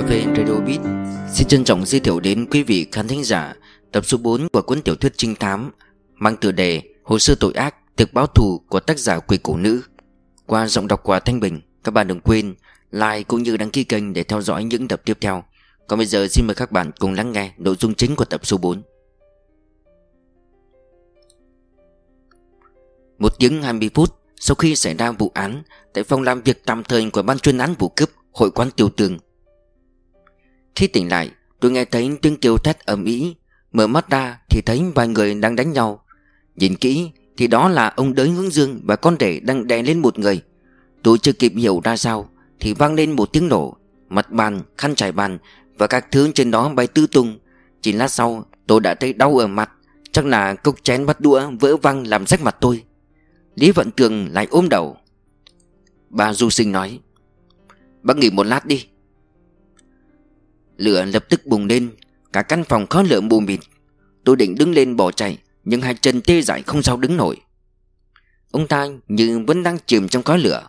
Cà phê Radio Beat xin trân trọng giới thiệu đến quý vị khán thính giả tập số 4 của cuốn tiểu thuyết trinh thám mang tựa đề Hồ sơ tội ác, thực báo thù của tác giả Quỷ Cổ Nữ. Qua giọng đọc của Thanh Bình, các bạn đừng quên like cũng như đăng ký kênh để theo dõi những tập tiếp theo. Còn bây giờ xin mời các bạn cùng lắng nghe nội dung chính của tập số 4. 1 tiếng 20 phút sau khi xảy ra vụ án tại phòng làm việc tạm thời của ban chuyên án vụ cướp hội quán Tiêu Tường. Khi tỉnh lại, tôi nghe thấy tiếng kêu thét ầm ĩ. Mở mắt ra thì thấy vài người đang đánh nhau. Nhìn kỹ thì đó là ông Đới Hướng Dương và con rể đang đè lên một người. Tôi chưa kịp hiểu ra sao thì vang lên một tiếng nổ. Mặt bàn, khăn trải bàn và các thứ trên đó bay tứ tung. Chỉ lát sau tôi đã thấy đau ở mặt. Chắc là cốc chén bát đũa vỡ văng làm rách mặt tôi. Lý Vận Tường lại ôm đầu. Bà Du Sinh nói: "Bác nghỉ một lát đi." Lửa lập tức bùng lên, cả căn phòng khói lửa mù mịt. Tôi định đứng lên bỏ chạy, nhưng hai chân tê dại không sao đứng nổi. Ông ta như vẫn đang chìm trong khói lửa.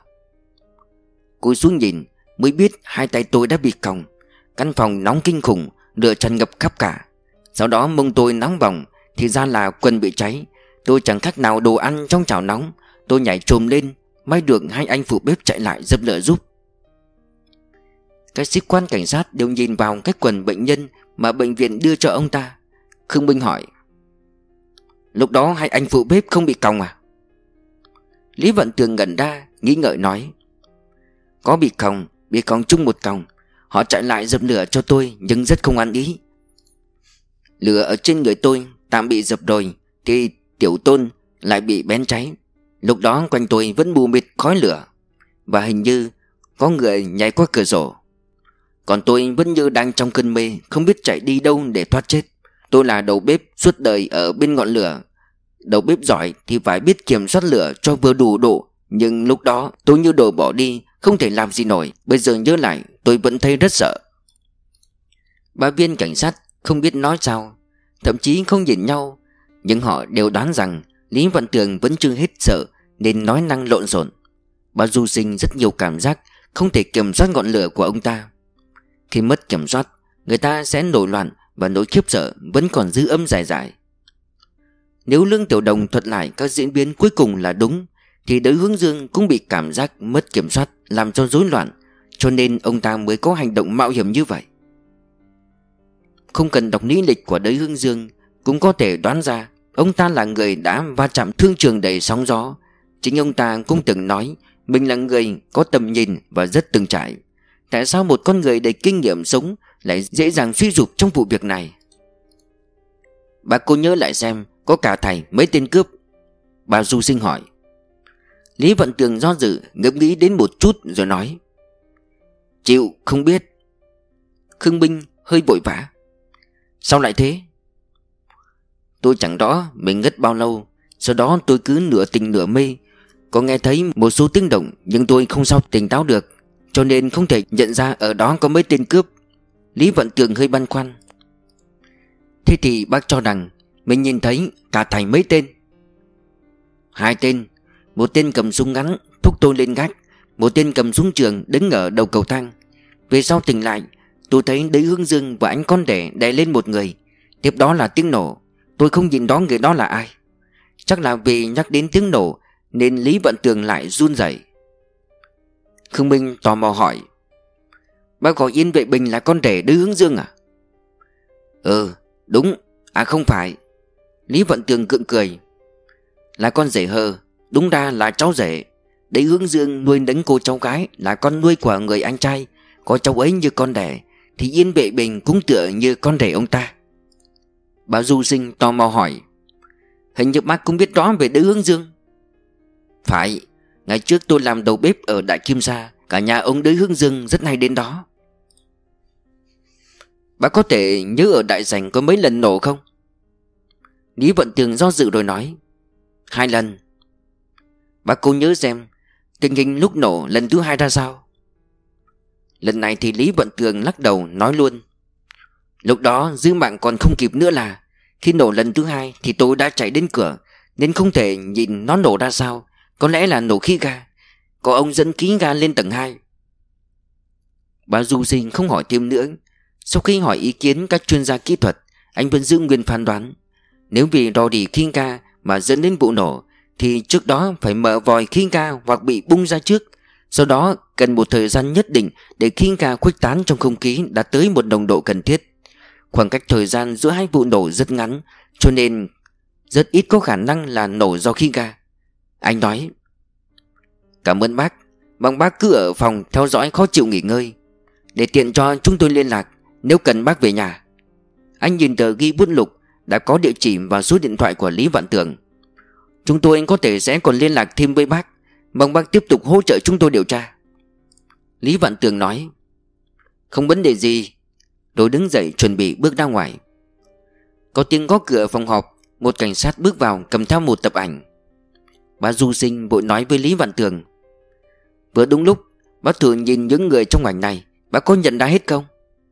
Cúi xuống nhìn mới biết hai tay tôi đã bị còng. Căn phòng nóng kinh khủng, lửa tràn ngập khắp cả. Sau đó mông tôi nóng bỏng, thì ra là quần bị cháy. Tôi chẳng khác nào đồ ăn trong chảo nóng. Tôi nhảy chồm lên, may được hai anh phụ bếp chạy lại dập lửa giúp. Các sĩ quan cảnh sát đều nhìn vào cái quần bệnh nhân mà bệnh viện đưa cho ông ta. Khương Minh hỏi: "Lúc đó hai anh phụ bếp không bị còng à?" Lý Vận Tường ngẩn ra, nghĩ ngợi nói: "Có bị còng chung một còng. Họ chạy lại dập lửa cho tôi nhưng rất không ăn ý. Lửa ở trên người tôi tạm bị dập rồi thì Tiểu Tôn lại bị bén cháy. Lúc đó quanh tôi vẫn mù mịt khói lửa, và hình như có người nhảy qua cửa sổ. Còn tôi vẫn như đang trong cơn mê, không biết chạy đi đâu để thoát chết. Tôi là đầu bếp suốt đời ở bên ngọn lửa. Đầu bếp giỏi thì phải biết kiểm soát lửa cho vừa đủ độ. Nhưng lúc đó tôi như đồ bỏ đi, không thể làm gì nổi. Bây giờ nhớ lại tôi vẫn thấy rất sợ." Ba viên cảnh sát không biết nói sao, thậm chí không nhìn nhau. Nhưng họ đều đoán rằng Lý Vận Tường vẫn chưa hết sợ nên nói năng lộn xộn. Bà Du Sinh rất nhiều cảm giác không thể kiểm soát ngọn lửa của ông ta. Khi mất kiểm soát, người ta sẽ nổi loạn, và nỗi khiếp sợ vẫn còn dư âm dài dài. Nếu Lương Tiểu Đồng thuật lại các diễn biến cuối cùng là đúng, thì Đới Hướng Dương cũng bị cảm giác mất kiểm soát làm cho rối loạn, cho nên ông ta mới có hành động mạo hiểm như vậy. Không cần đọc lý lịch của Đới Hướng Dương cũng có thể đoán ra ông ta là người đã va chạm thương trường đầy sóng gió. Chính ông ta cũng từng nói mình là người có tầm nhìn và rất từng trải. Tại sao một con người đầy kinh nghiệm sống lại dễ dàng suy sụp trong vụ việc này? "Bà cô nhớ lại xem có cả thầy mấy tên cướp?" bà Du Sinh hỏi. Lý Vận Tường do dự, ngẫm nghĩ đến một chút rồi nói: "Chịu không biết." Khương Minh hơi vội vã: "Sao lại thế?" "Tôi chẳng rõ mình ngất bao lâu. Sau đó tôi cứ nửa tỉnh nửa mê. Có nghe thấy một số tiếng động nhưng tôi không sao tỉnh táo được, cho nên không thể nhận ra ở đó có mấy tên cướp." Lý Vận Tường hơi băn khoăn: "Thế thì bác cho rằng mình nhìn thấy cả thảy mấy tên?" "2 tên. Một tên cầm súng ngắn thúc tôi lên gác. Một tên cầm súng trường đứng ở đầu cầu thang. Về sau tỉnh lại, tôi thấy Đới Hướng Dương và anh con rể đè lên một người. Tiếp đó là tiếng nổ. Tôi không nhìn rõ người đó là ai." Chắc là vì nhắc đến tiếng nổ nên Lý Vận Tường lại run rẩy. Khương Minh tò mò hỏi: "Bác gọi Yên Vệ Bình là con rể Đới Hướng Dương à?" "Ừ, đúng. À không phải." Lý Vận Tường gượng cười: "Là con rể hờ. Đúng ra là cháu rể. Đới Hướng Dương nuôi nấng cô cháu gái là con nuôi của người anh trai. Có cháu ấy như con đẻ thì Yên Vệ Bình cũng tựa như con rể ông ta." Bà Du Sinh tò mò hỏi: "Hình như bác cũng biết rõ về Đới Hướng Dương?" "Phải. Ngày trước tôi làm đầu bếp ở Đại Kim Sa. Cả nhà ông Đới Hướng Dương rất hay đến đó." "Bác có thể nhớ ở Đại Sảnh có mấy lần nổ không?" Lý Vận Tường do dự rồi nói: 2 lần. "Bác cố nhớ xem tình hình lúc nổ lần thứ 2 ra sao?" Lần này thì Lý Vận Tường lắc đầu nói luôn: "Lúc đó giữ mạng còn không kịp nữa là. Khi nổ lần thứ 2 thì tôi đã chạy đến cửa, nên không thể nhìn nó nổ ra sao. Có lẽ là nổ khí ga. Có ông dẫn khí ga lên tầng 2. Bà Du Sinh không hỏi thêm nữa. Sau khi hỏi ý kiến các chuyên gia kỹ thuật, anh vẫn giữ nguyên phán đoán. Nếu vì rò rỉ khí ga mà dẫn đến vụ nổ thì trước đó phải mở vòi khí ga hoặc bị bung ra trước. Sau đó cần một thời gian nhất định để khí ga khuếch tán trong không khí đạt tới một nồng độ cần thiết. Khoảng cách thời gian giữa hai vụ nổ rất ngắn, cho nên rất ít có khả năng là nổ do khí ga. Anh nói: Cảm ơn bác. Mong bác cứ ở phòng theo dõi khó chịu nghỉ ngơi, để tiện cho chúng tôi liên lạc nếu cần bác về nhà. Anh nhìn tờ ghi bút lục đã có địa chỉ và số điện thoại của Lý Vạn Tường. Chúng tôi có thể sẽ còn liên lạc thêm với bác. Mong bác tiếp tục hỗ trợ chúng tôi điều tra. Lý Vạn Tường nói: Không vấn đề gì. Rồi đứng dậy chuẩn bị bước ra ngoài. Có tiếng gõ cửa phòng họp. Một cảnh sát bước vào cầm theo một tập ảnh. Bà Du Sinh vội nói với Lý Vạn Tường: Vừa đúng lúc, bác thử nhìn những người trong ảnh này, bác có nhận ra hết không?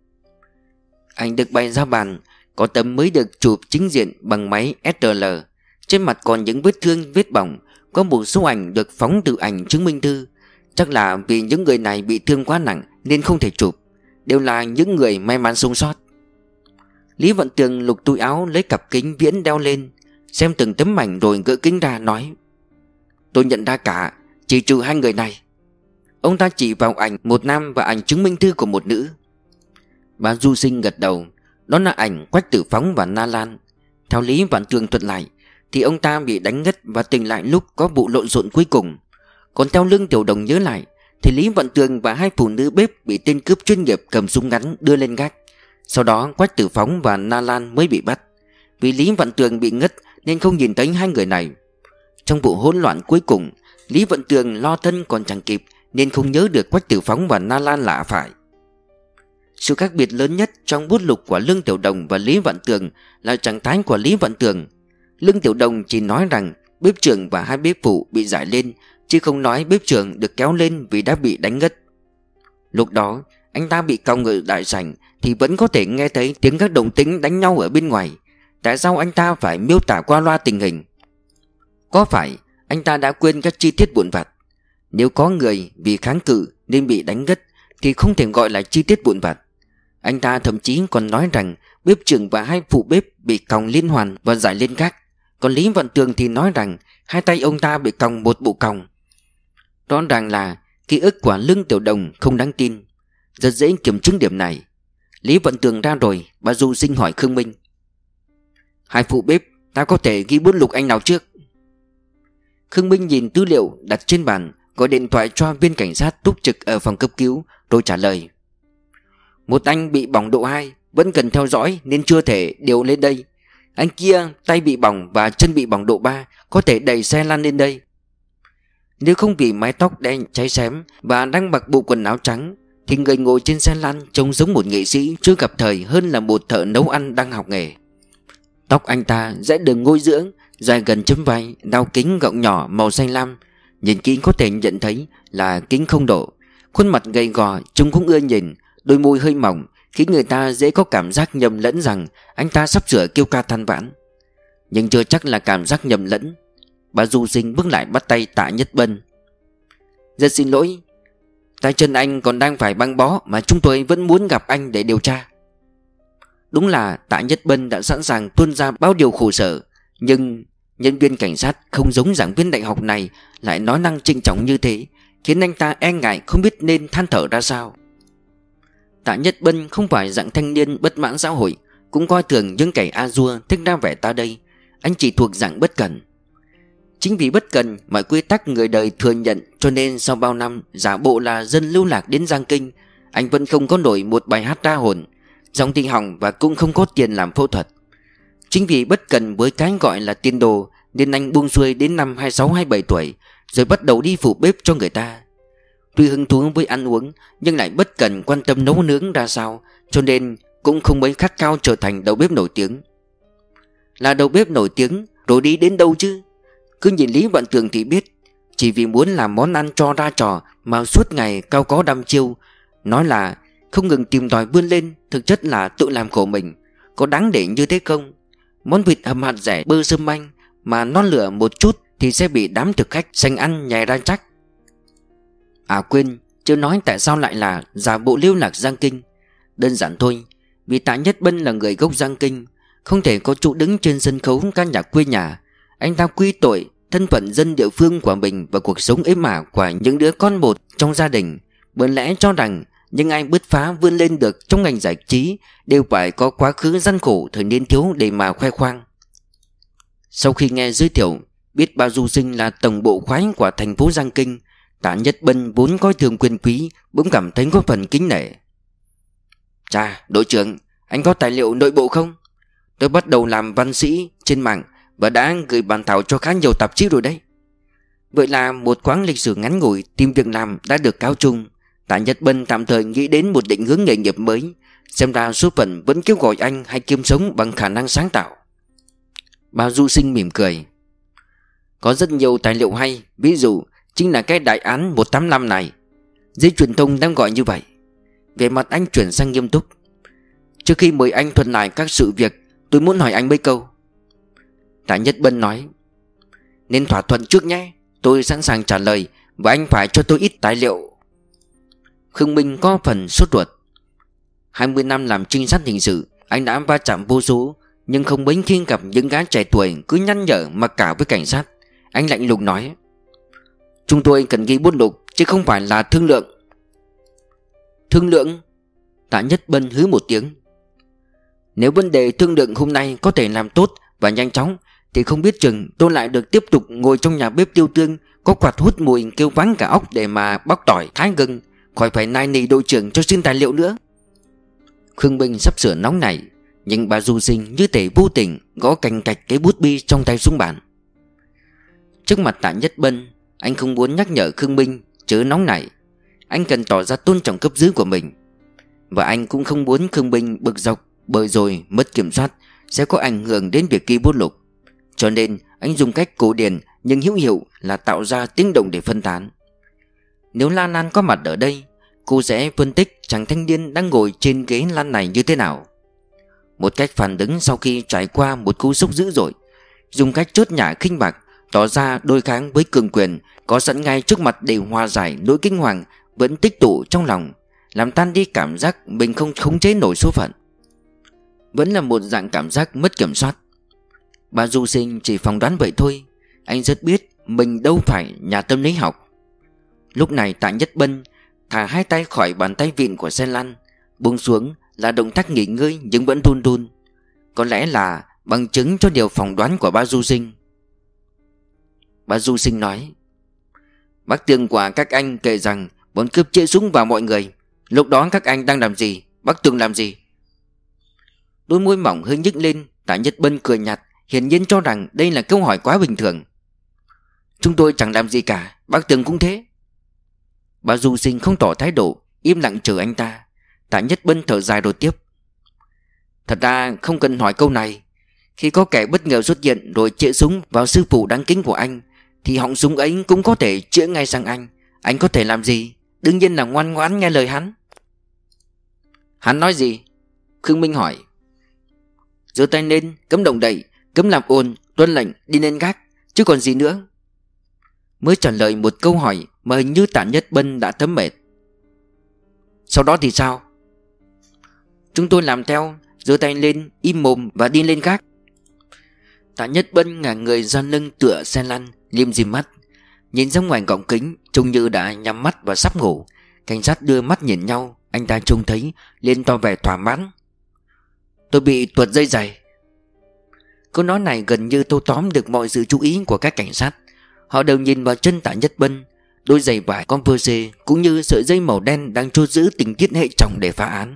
Ảnh được bày ra bàn. Có tấm mới được chụp chính diện bằng máy SLR. Trên mặt còn những vết thương, vết bỏng. Có một số ảnh được phóng từ ảnh chứng minh thư. Chắc là vì những người này bị thương quá nặng nên không thể chụp. Đều là những người may mắn sống sót. Lý Vạn Tường lục túi áo lấy cặp kính viễn đeo lên, xem từng tấm ảnh rồi gỡ kính ra nói: Tôi nhận ra cả, chỉ trừ hai người này. Ông ta chỉ vào ảnh một nam và ảnh chứng minh thư của một nữ. Bà Du Sinh gật đầu. Đó là ảnh Quách Tử Phóng và Na Lan. Theo Lý Vạn Tường thuật lại thì ông ta bị đánh ngất và tỉnh lại lúc có vụ lộn xộn cuối cùng. Còn theo Lương Tiểu Đồng nhớ lại thì Lý Vạn Tường và hai phụ nữ bếp bị tên cướp chuyên nghiệp cầm súng ngắn đưa lên gác. Sau đó Quách Tử Phóng và Na Lan mới bị bắt. Vì Lý Vạn Tường bị ngất nên không nhìn thấy hai người này. Trong vụ hỗn loạn cuối cùng, Lý Vạn Tường lo thân còn chẳng kịp nên không nhớ được Quách Tử Phóng và Na Lan là phải. Sự khác biệt lớn nhất trong bút lục của Lương Tiểu Đồng và Lý Vạn Tường là trạng thái của Lý Vạn Tường. Lương Tiểu Đồng chỉ nói rằng bếp trưởng và hai bếp phụ bị giải lên, chứ không nói bếp trưởng được kéo lên vì đã bị đánh ngất. Lúc đó anh ta bị còng ở đại sảnh thì vẫn có thể nghe thấy tiếng các đồng tính đánh nhau ở bên ngoài. Tại sao anh ta phải miêu tả qua loa tình hình? Có phải anh ta đã quên các chi tiết vụn vặt? Nếu có người vì kháng cự nên bị đánh ngất thì không thể gọi là chi tiết vụn vặt. Anh ta thậm chí còn nói rằng bếp trưởng và hai phụ bếp bị còng liên hoàn và giải lên gác. Còn Lý Vạn Tường thì nói rằng hai tay ông ta bị còng một bộ còng. Rõ ràng là ký ức của Lương Tiểu Đồng không đáng tin. Rất dễ kiểm chứng điểm này. Lý Vạn Tường ra rồi, bà Du Sinh hỏi Khương Minh: Hai phụ bếp, ta có thể ghi bút lục anh nào trước? Khương Minh nhìn tư liệu đặt trên bàn, gọi điện thoại cho viên cảnh sát túc trực ở phòng cấp cứu, rồi trả lời: Một anh bị bỏng độ 2, vẫn cần theo dõi nên chưa thể điều lên đây. Anh kia tay bị bỏng và chân bị bỏng độ 3, có thể đẩy xe lăn lên đây. Nếu không vì mái tóc đen cháy xém và đang mặc bộ quần áo trắng thì người ngồi trên xe lăn trông giống một nghệ sĩ chưa gặp thời hơn là một thợ nấu ăn đang học nghề. Tóc anh ta rẽ đường ngôi dưỡng, dài gần chấm vai, đeo kính gọng nhỏ màu xanh lam. Nhìn kỹ có thể nhận thấy là kính không độ. Khuôn mặt gầy gò trông cũng ưa nhìn, đôi môi hơi mỏng khiến người ta dễ có cảm giác nhầm lẫn rằng anh ta sắp sửa kêu ca than vãn. Nhưng chưa chắc là cảm giác nhầm lẫn. Bà Du Sinh bước lại bắt tay Tạ Nhất Bân: Rất xin lỗi, tay chân anh còn đang phải băng bó mà chúng tôi vẫn muốn gặp anh để điều tra. Đúng là Tạ Nhất Bân đã sẵn sàng tuôn ra bao điều khổ sở, nhưng nhân viên cảnh sát không giống giảng viên đại học này lại nói năng trịnh trọng như thế, khiến anh ta e ngại không biết nên than thở ra sao. Tạ Nhất Bân không phải dạng thanh niên bất mãn xã hội, cũng coi thường những kẻ a dua thích ra vẻ ta đây. Anh chỉ thuộc dạng bất cẩn. Chính vì bất cần mọi quy tắc người đời thừa nhận, cho nên sau bao năm giả bộ là dân lưu lạc đến Giang Kinh, anh vẫn không có nổi một bài hát ra hồn, giọng thì hỏng và cũng không có tiền làm phẫu thuật. Chính vì bất cần với cái gọi là tiền đồ nên anh buông xuôi đến năm 26-27 tuổi rồi bắt đầu đi phụ bếp cho người ta. Tuy hứng thú với ăn uống nhưng lại bất cần quan tâm nấu nướng ra sao, cho nên cũng không mấy khát khao trở thành đầu bếp nổi tiếng. Là đầu bếp nổi tiếng rồi đi đến đâu chứ? Cứ nhìn Lý Vạn Tường thì biết, chỉ vì muốn làm món ăn cho ra trò mà suốt ngày cao có đăm chiêu, nói là không ngừng tìm tòi vươn lên, thực chất là tự làm khổ mình. Có đáng để như thế không? Món vịt hầm hạt rẻ bơ sâm manh mà non lửa một chút thì sẽ bị đám thực khách sành ăn nhè ra chắc. À quên, Chưa nói tại sao lại là giả bộ lưu lạc Giang Kinh. Đơn giản thôi, vì Tạ Nhất Bân là người gốc Giang Kinh, không thể có chỗ đứng trên sân khấu ca nhạc quê nhà. Anh ta quy tội thân phận dân địa phương của mình và cuộc sống êm ả của những đứa con một trong gia đình. Bởi lẽ cho rằng những ai bứt phá vươn lên được trong ngành giải trí đều phải có quá khứ gian khổ thời niên thiếu để mà khoe khoang. Sau khi nghe giới thiệu biết Bao Du Sinh là tổng bộ khoái của thành phố Giang Kinh, Tạ Nhất Bân vốn coi thường quyền quý bỗng cảm thấy có phần kính nể. Chà, đội trưởng, anh có tài liệu nội bộ không? Tôi bắt đầu làm văn sĩ trên mạng và đã gửi bản thảo cho khá nhiều tạp chí rồi đấy. Vậy là một quãng lịch sử ngắn ngủi tìm việc làm đã được cáo chung. Tạ Nhất Bân tạm thời nghĩ đến một định hướng nghề nghiệp mới. Xem ra số phận vẫn kêu gọi anh hay kiếm sống bằng khả năng sáng tạo. Bao Du Sinh mỉm cười. Có rất nhiều tài liệu hay, ví dụ chính là cái đại án 185 này. Giới truyền thông đang gọi như vậy. Về mặt anh chuyển sang nghiêm túc. Trước khi mời anh thuật lại các sự việc, tôi muốn hỏi anh mấy câu. Tạ Nhất Bân nói. Nên thỏa thuận trước nhé. Tôi sẵn sàng trả lời và anh phải cho tôi ít tài liệu. Khương Minh có phần sốt ruột. 20 năm làm trinh sát hình sự, anh đã va chạm vô số, nhưng không mấy khi gặp những gái trẻ tuổi cứ nhăn nhở mặc cả với cảnh sát. Anh lạnh lùng nói. Chúng tôi cần ghi bút lục chứ không phải là thương lượng. Thương lượng? Tạ Nhất Bân hứ một tiếng. Nếu vấn đề thương lượng hôm nay có thể làm tốt và nhanh chóng thì không biết chừng tôi lại được tiếp tục ngồi trong nhà bếp tiêu tương, có quạt hút mùi kêu váng cả óc để mà bóc tỏi, thái gừng, khỏi phải nài nỉ đội trưởng cho xin tài liệu nữa. Khương Minh sắp sửa nóng nảy, nhưng bà Du Sinh như thể vô tình gõ cành cạch cái bút bi trong tay xuống bàn. Trước mặt Tạ Nhất Bân, anh không muốn nhắc nhở Khương Minh chớ nóng nảy. Anh cần tỏ ra tôn trọng cấp dưới của mình. Và anh cũng không muốn Khương Minh bực dọc, bởi rồi mất kiểm soát sẽ có ảnh hưởng đến việc ghi bút lục. Cho nên anh dùng cách cổ điển nhưng hữu hiệu là tạo ra tiếng động để phân tán. Nếu Lan Lan có mặt ở đây, cô sẽ phân tích chàng thanh niên đang ngồi trên ghế lăn này như thế nào. Một cách phản ứng sau khi trải qua một cú sốc dữ dội, dùng cách chốt nhả khinh bạc, tỏ ra đối kháng với cường quyền có sẵn ngay trước mặt để hòa giải nỗi kinh hoàng vẫn tích tụ trong lòng, làm tan đi cảm giác mình không khống chế nổi số phận. Vẫn là một dạng cảm giác mất kiểm soát. Bà Du Sinh chỉ phỏng đoán vậy thôi. Anh rất biết mình đâu phải nhà tâm lý học. Lúc này Tạ Nhất Bân thả hai tay khỏi bàn tay vịn của xe lăn, buông xuống là động tác nghỉ ngơi nhưng vẫn run run. Có lẽ là bằng chứng cho điều phỏng đoán của bà Du Sinh. Bà Du Sinh nói. Bác Tường của các anh kể rằng bọn cướp chĩa súng vào mọi người. Lúc đó các anh đang làm gì? Bác Tường làm gì? Đôi môi mỏng hơi nhếch lên. Tạ Nhất Bân cười nhạt, hiển nhiên cho rằng đây là câu hỏi quá bình thường. Chúng tôi chẳng làm gì cả, bác Tường cũng thế. Bà Du Sinh không tỏ thái độ, im lặng chờ anh ta. Tạ Nhất Bân thở dài rồi tiếp. Thật ra không cần hỏi câu này. Khi có kẻ bất ngờ xuất hiện rồi chĩa súng vào sư phụ đáng kính của anh, thì họng súng ấy cũng có thể chĩa ngay sang anh. Anh có thể làm gì? Đương nhiên là ngoan ngoãn nghe lời hắn. Hắn nói gì? Khương Minh hỏi. Giơ tay lên, cấm động đậy, cấm làm ồn, tuân lệnh, đi lên gác, chứ còn gì nữa. Mới trả lời một câu hỏi mà hình như Tạ Nhất Bân đã thấm mệt. Sau đó thì sao? Chúng tôi làm theo, giơ tay lên, im mồm và đi lên gác. Tạ Nhất Bân ngả người ra lưng tựa xe lăn, liêm dim mắt, nhìn ra ngoài gọng kính, trông như đã nhắm mắt và sắp ngủ. Cảnh sát đưa mắt nhìn nhau, anh ta trông thấy liền tỏ vẻ thỏa mãn. Tôi bị tuột dây giày. Câu nói này gần như tô tóm được mọi sự chú ý của các cảnh sát. Họ đều nhìn vào chân Tạ Nhất Bân, đôi giày vải Converse cũng như sợi dây màu đen đang trôn giữ tình tiết hệ trọng để phá án.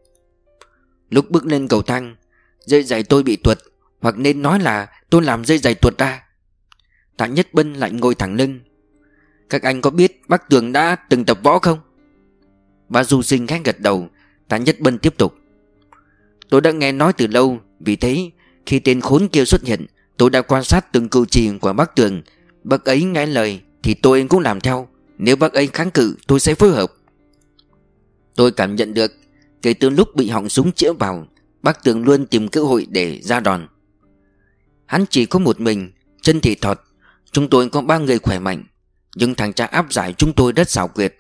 Lúc bước lên cầu thang, dây giày tôi bị tuột, hoặc nên nói là tôi làm dây giày tuột ra. Tạ Nhất Bân lại ngồi thẳng lưng. Các anh có biết bác Tường đã từng tập võ không? Bà Du Sinh khẽ gật đầu. Tạ Nhất Bân tiếp tục. Tôi đã nghe nói từ lâu, vì thế khi tên khốn kia xuất hiện, tôi đã quan sát từng cử chỉ của bác Tường. Bác ấy nghe lời thì tôi cũng làm theo. Nếu bác ấy kháng cự, tôi sẽ phối hợp. Tôi cảm nhận được kể từ lúc bị họng súng chĩa vào, bác Tường luôn tìm cơ hội để ra đòn. Hắn chỉ có một mình, chân thì thọt. Chúng tôi có 3 người khỏe mạnh, nhưng thằng cha áp giải chúng tôi rất xảo quyệt.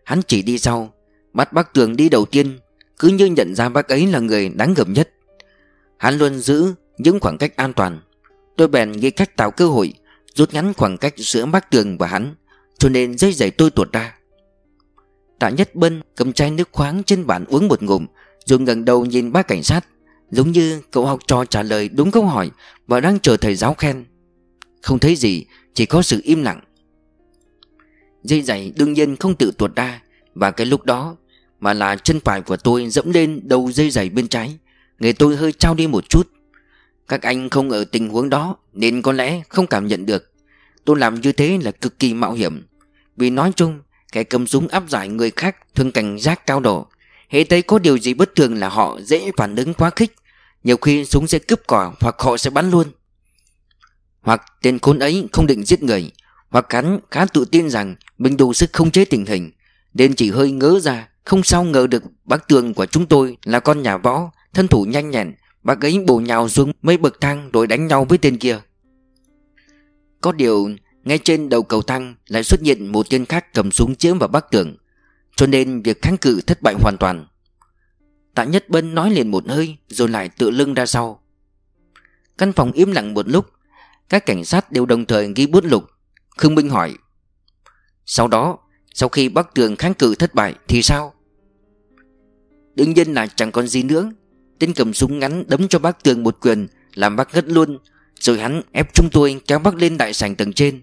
Hắn chỉ đi sau, bắt bác Tường đi đầu tiên, cứ như nhận ra bác ấy là người đáng gờm nhất. Hắn luôn giữ những khoảng cách an toàn. Tôi bèn nghĩ cách tạo cơ hội rút ngắn khoảng cách giữa bác Tường và hắn, cho nên dây giày tôi tuột ra. Tạ Nhất Bân cầm chai nước khoáng trên bàn uống một ngụm, rồi ngẩng đầu nhìn bác cảnh sát, giống như cậu học trò trả lời đúng câu hỏi và đang chờ thầy giáo khen. Không thấy gì, chỉ có sự im lặng. Dây giày đương nhiên không tự tuột ra, và cái lúc đó mà là chân phải của tôi dẫm lên đầu dây giày bên trái. Người tôi hơi trao đi một chút. Các anh không ở tình huống đó nên có lẽ không cảm nhận được. Tôi làm như thế là cực kỳ mạo hiểm. Vì nói chung, kẻ cầm súng áp giải người khác thường cảnh giác cao độ. Hễ thấy có điều gì bất thường là họ dễ phản ứng quá khích. Nhiều khi súng sẽ cướp cỏ hoặc họ sẽ bắn luôn. Hoặc tên khốn ấy không định giết người, hoặc hắn khá tự tin rằng mình đủ sức khống chế tình hình, nên chỉ hơi ngớ ra. Không sao ngờ được bác Tường của chúng tôi là con nhà võ, thân thủ nhanh nhẹn. Bác ấy bổ nhào xuống mấy bậc thang rồi đánh nhau với tên kia. Có điều ngay trên đầu cầu thang lại xuất hiện một tên khác cầm súng chĩa vào bác Tường, cho nên việc kháng cự thất bại hoàn toàn. Tạ Nhất Bân nói liền một hơi rồi lại tựa lưng ra sau. Căn phòng im lặng một lúc. Các cảnh sát đều đồng thời ghi bút lục. Khương Minh hỏi: Sau đó, sau khi bác Tường kháng cự thất bại thì sao? Đương nhiên là chẳng còn gì nữa. Tên cầm súng ngắn đấm cho bác Tường một quyền, làm bác ngất luôn. Rồi hắn ép chúng tôi kéo bác lên đại sảnh tầng trên.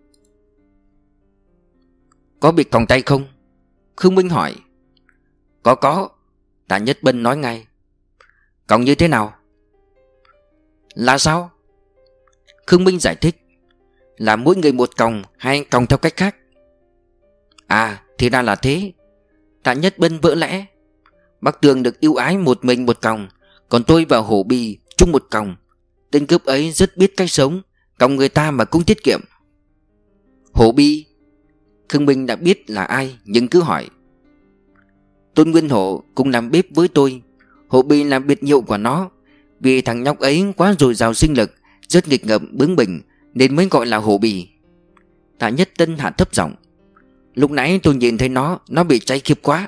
Có bị còng tay không? Khương Minh hỏi. Có. Tạ Nhất Bân nói ngay. Còng như thế nào? Là sao? Khương Minh giải thích. Là mỗi người một còng hay còng theo cách khác? À, thì ra là thế. Tạ Nhất Bân vỡ lẽ. Bác Tường được ưu ái một mình một còng, còn tôi và Hổ Bì chung một còng. Tên cướp ấy rất biết cách sống, còng người ta mà cũng tiết kiệm. Hổ Bì? Khương Minh đã biết là ai nhưng cứ hỏi. Tôn Nguyên Hổ cũng làm bếp với tôi. Hổ Bì là biệt hiệu của nó, vì thằng nhóc ấy quá dồi dào sinh lực, rất nghịch ngợm bướng bỉnh nên mới gọi là Hổ Bì. Tạ Nhất Tân hạ thấp giọng. Lúc nãy tôi nhìn thấy nó bị cháy khiếp quá.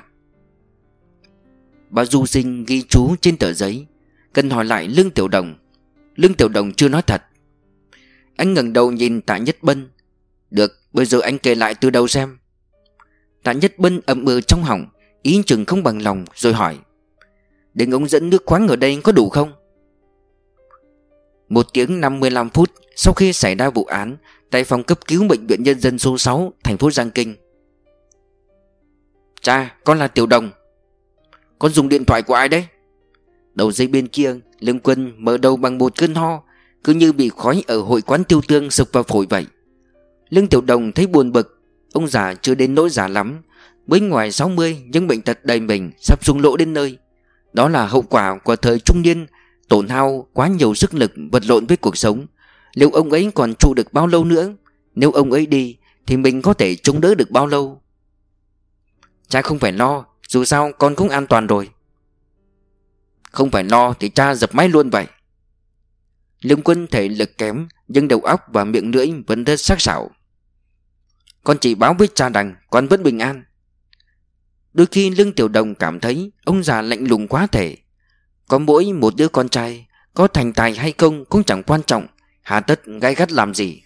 Bà Du Sinh ghi chú trên tờ giấy. Cần hỏi lại Lương Tiểu Đồng. Lương Tiểu Đồng chưa nói thật. Anh ngẩng đầu nhìn Tạ Nhất Bân. Được, bây giờ anh kể lại từ đầu xem. Tạ Nhất Bân ậm ừ trong họng, ý chừng không bằng lòng rồi hỏi. Đường ống dẫn nước khoáng ở đây có đủ không? 1 tiếng 55 phút sau khi xảy ra vụ án tại phòng cấp cứu bệnh viện nhân dân số 6 thành phố Giang Kinh. Cha, con là Tiểu Đồng. Con dùng điện thoại của ai đấy? Đầu dây bên kia, Lương Quân mở đầu bằng một cơn ho, cứ như bị khói ở hội quán tiêu tương sộc vào phổi vậy. Lương Tiểu Đồng thấy buồn bực. Ông già chưa đến nỗi già lắm, mới ngoài 60 nhưng bệnh tật đầy mình, sắp xuống lỗ đến nơi. Đó là hậu quả của thời trung niên, tổn hao quá nhiều sức lực vật lộn với cuộc sống. Liệu ông ấy còn trụ được bao lâu nữa? Nếu ông ấy đi thì mình có thể chống đỡ được bao lâu? Cha không phải lo, dù sao con cũng an toàn rồi. Không phải lo thì cha dập máy luôn vậy. Lương Quân thể lực kém nhưng đầu óc và miệng lưỡi vẫn rất sắc sảo. Con chỉ báo với cha rằng con vẫn bình an. Đôi khi Lương Tiểu Đồng cảm thấy ông già lạnh lùng quá thể. Có mỗi một đứa con trai, có thành tài hay không cũng chẳng quan trọng, hà tất gay gắt làm gì.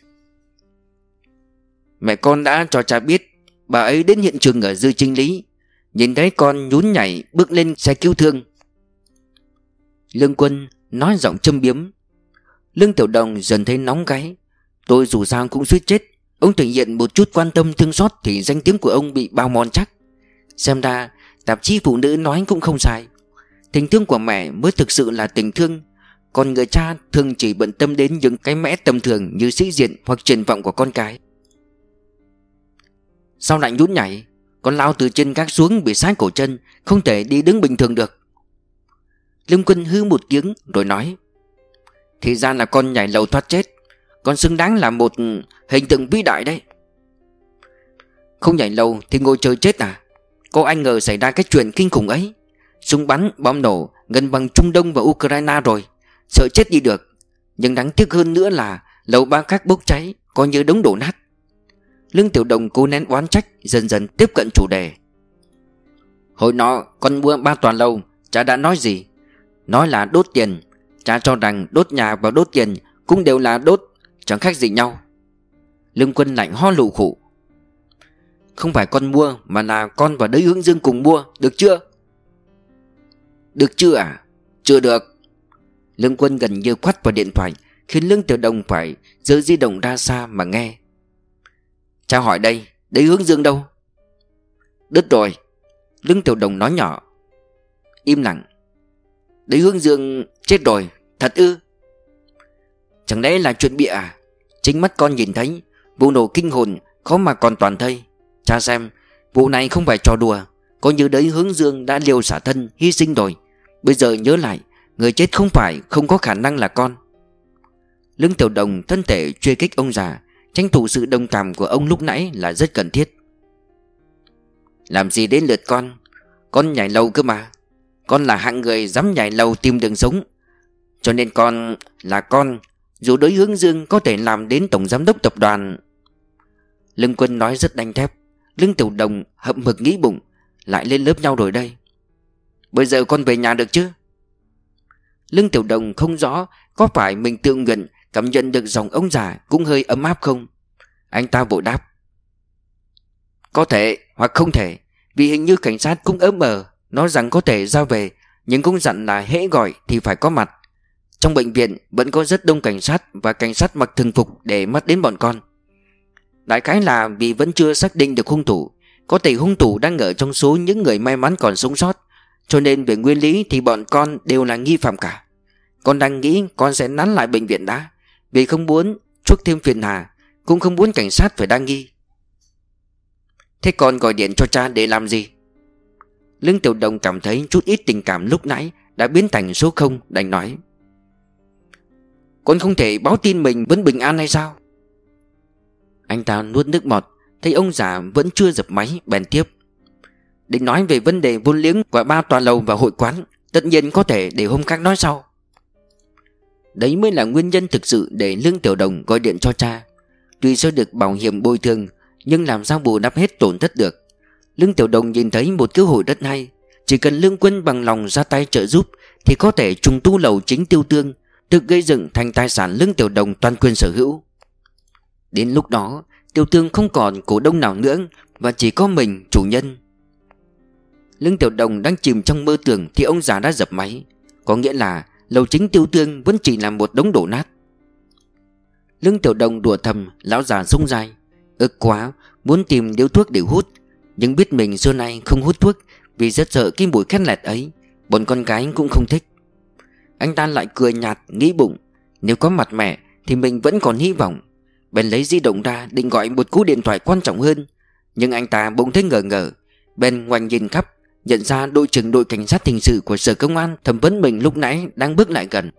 Mẹ con đã cho cha biết bà ấy đến hiện trường ở Dư Trinh Lý, nhìn thấy con nhún nhảy bước lên xe cứu thương. Lương Quân nói giọng châm biếm. Lương Tiểu Đồng dần thấy nóng gáy. Tôi dù sao cũng suýt chết. Ông thể hiện một chút quan tâm thương xót thì danh tiếng của ông bị bao mòn chắc. Xem ra tạp chí phụ nữ nói cũng không sai. Tình thương của mẹ mới thực sự là tình thương, còn người cha thường chỉ bận tâm đến những cái mẽ tầm thường như sĩ diện hoặc triển vọng của con cái. Sao lại nhún nhảy? Con lao từ trên gác xuống bị sát cổ chân, không thể đi đứng bình thường được. Lương Quân hư một tiếng rồi nói. Thì ra là con nhảy lầu thoát chết. Con xứng đáng là một hình tượng vĩ đại đấy. Không nhảy lầu thì ngồi chờ chết à? Có ai ngờ xảy ra cái chuyện kinh khủng ấy. Súng bắn, bom nổ gần bằng Trung Đông và Ukraine rồi. Sợ chết đi được. Nhưng đáng tiếc hơn nữa là lầu ba khác bốc cháy, coi như đống đổ nát. Lương Tiểu Đồng cố nén oán trách, dần dần tiếp cận chủ đề. Hồi nọ con mua 3 tòa lầu, cha đã nói gì? Nói là đốt tiền. Cha cho rằng đốt nhà và đốt tiền cũng đều là đốt, chẳng khác gì nhau. Lương Quân lạnh ho lụ khụ. Không phải con mua, mà là con và Đới Hướng Dương cùng mua, được chưa? Được chưa à? Chưa được. Lương Quân gần như quắt vào điện thoại, khiến Lương Tiểu Đồng phải giơ di động ra xa mà nghe. Cha hỏi đây, Đới Hướng Dương đâu? Đứt rồi. Lương Tiểu Đồng nói nhỏ. Im lặng. Đới Hướng Dương chết rồi, thật ư? Chẳng lẽ là chuyện bịa à? Chính mắt con nhìn thấy vụ nổ kinh hồn, khó mà còn toàn thây. Cha xem, vụ này không phải trò đùa. Coi như Đới Hướng Dương đã liều xả thân, hy sinh rồi. Bây giờ nhớ lại, người chết không có khả năng là con. Lương Tiểu Đồng thân thể truy kích ông già, tranh thủ sự đồng cảm của ông lúc nãy là rất cần thiết. Làm gì đến lượt con nhảy lầu cơ mà. Con là hạng người dám nhảy lầu tìm đường sống. Cho nên con là con, dù Đới Hướng Dương có thể làm đến tổng giám đốc tập đoàn. Lương Quân nói rất đanh thép. Lương Tiểu Đồng hậm hực nghĩ bụng, lại lên lớp nhau rồi đây. Bây giờ con về nhà được chứ? Lương Tiểu Đồng không rõ có phải mình tự nguyện cảm nhận được dòng ông già cũng hơi ấm áp không. Anh ta vội đáp. Có thể hoặc không thể, vì hình như cảnh sát cũng ớm nói rằng có thể ra về, nhưng cũng dặn là hễ gọi thì phải có mặt. Trong bệnh viện vẫn có rất đông cảnh sát và cảnh sát mặc thường phục để mắt đến bọn con. Đại khái là vì vẫn chưa xác định được hung thủ. Có thể hung thủ đang ở trong số những người may mắn còn sống sót, cho nên về nguyên lý thì bọn con đều là nghi phạm cả. Con đang nghĩ con sẽ nắn lại bệnh viện đã, vì không muốn chuốc thêm phiền hà, cũng không muốn cảnh sát phải đa nghi. Thế con gọi điện cho cha để làm gì? Lương Tiểu Đồng cảm thấy chút ít tình cảm lúc nãy đã biến thành số 0, đành nói. Con không thể báo tin mình vẫn bình an hay sao? Anh ta nuốt nước bọt, thấy ông già vẫn chưa dập máy, bèn tiếp. Định nói về vấn đề vốn liếng của 3 tòa lầu và hội quán, tất nhiên có thể để hôm khác nói sau. Đấy mới là nguyên nhân thực sự để Lương Tiểu Đồng gọi điện cho cha. Tuy sẽ được bảo hiểm bồi thường, nhưng làm sao bù đắp hết tổn thất được. Lương Tiểu Đồng nhìn thấy một cơ hội rất hay. Chỉ cần Lương Quân bằng lòng ra tay trợ giúp thì có thể trùng tu lầu chính Tiêu Tương, tự gây dựng thành tài sản Lương Tiểu Đồng toàn quyền sở hữu. Đến lúc đó Tiêu Tương không còn cổ đông nào nữa, và chỉ có mình chủ nhân. Lương Tiểu Đồng đang chìm trong mơ tưởng thì ông già đã dập máy. Có nghĩa là lầu chính Tiêu Tương vẫn chỉ là một đống đổ nát. Lương Tiểu Đồng đùa thầm, lão già sông dài. Ức quá, muốn tìm điếu thuốc để hút, nhưng biết mình xưa nay không hút thuốc vì rất sợ cái mùi khét lẹt ấy. Bọn con gái cũng không thích. Anh ta lại cười nhạt, nghĩ bụng, nếu có mặt mẹ thì mình vẫn còn hy vọng. Bèn lấy di động ra định gọi một cú điện thoại quan trọng hơn. Nhưng anh ta bỗng thấy ngờ ngờ, bèn ngoảnh nhìn khắp, nhận ra đội trưởng đội cảnh sát hình sự của sở công an thẩm vấn mình lúc nãy đang bước lại gần.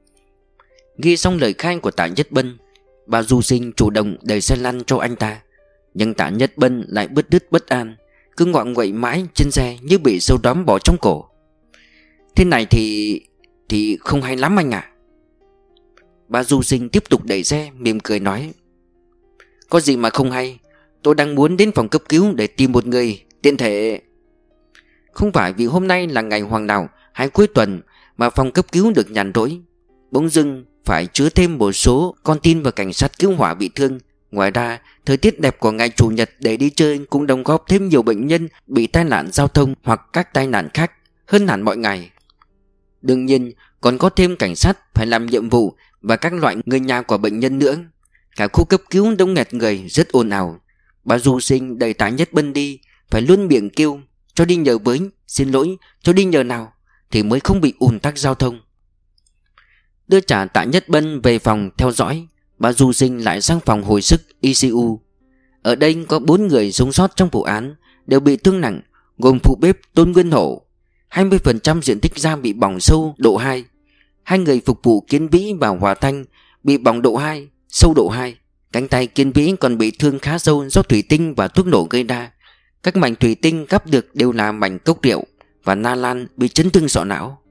Ghi xong lời khai của Tạ Nhất Bân, bà Du Sinh chủ động đẩy xe lăn cho anh ta. Nhưng Tạ Nhất Bân lại bứt rứt bất an, cứ ngoạng nguậy mãi trên xe như bị sâu đóm bỏ trong cổ. Thế này thì không hay lắm anh ạ. Bà Du Sinh tiếp tục đẩy xe, mỉm cười nói. Có gì mà không hay. Tôi đang muốn đến phòng cấp cứu để tìm một người tiện thể. Không phải vì hôm nay là ngày hoàng đạo hay cuối tuần mà phòng cấp cứu được nhàn rỗi. Bỗng dưng phải chứa thêm một số con tin và cảnh sát cứu hỏa bị thương. Ngoài ra, thời tiết đẹp của ngày Chủ nhật để đi chơi cũng đóng góp thêm nhiều bệnh nhân bị tai nạn giao thông hoặc các tai nạn khác hơn hẳn mọi ngày. Đương nhiên còn có thêm cảnh sát phải làm nhiệm vụ và các loại người nhà của bệnh nhân nữa. Cả khu cấp cứu đông nghẹt người, rất ồn ào. Bà Du Sinh đẩy Tạ Nhất Bân đi, phải luôn miệng kêu cho đi nhờ với, xin lỗi, cho đi nhờ nào, thì mới không bị ùn tắc giao thông. Đưa trả Tạ Nhất Bân về phòng theo dõi, bà Du Sinh lại sang phòng hồi sức ICU. Ở đây có 4 người sống sót trong vụ án, đều bị thương nặng, gồm phụ bếp Tôn Nguyên Hổ, 20% diện tích da bị bỏng sâu độ 2. 2 người phục vụ Kiến Vĩ và Hòa Thanh bị bỏng độ 2, sâu độ 2. Cánh tay Kiến Vĩ còn bị thương khá sâu do thủy tinh và thuốc nổ gây ra. Các mảnh thủy tinh gắp được đều là mảnh cốc rượu, và Na Lan bị chấn thương sọ não.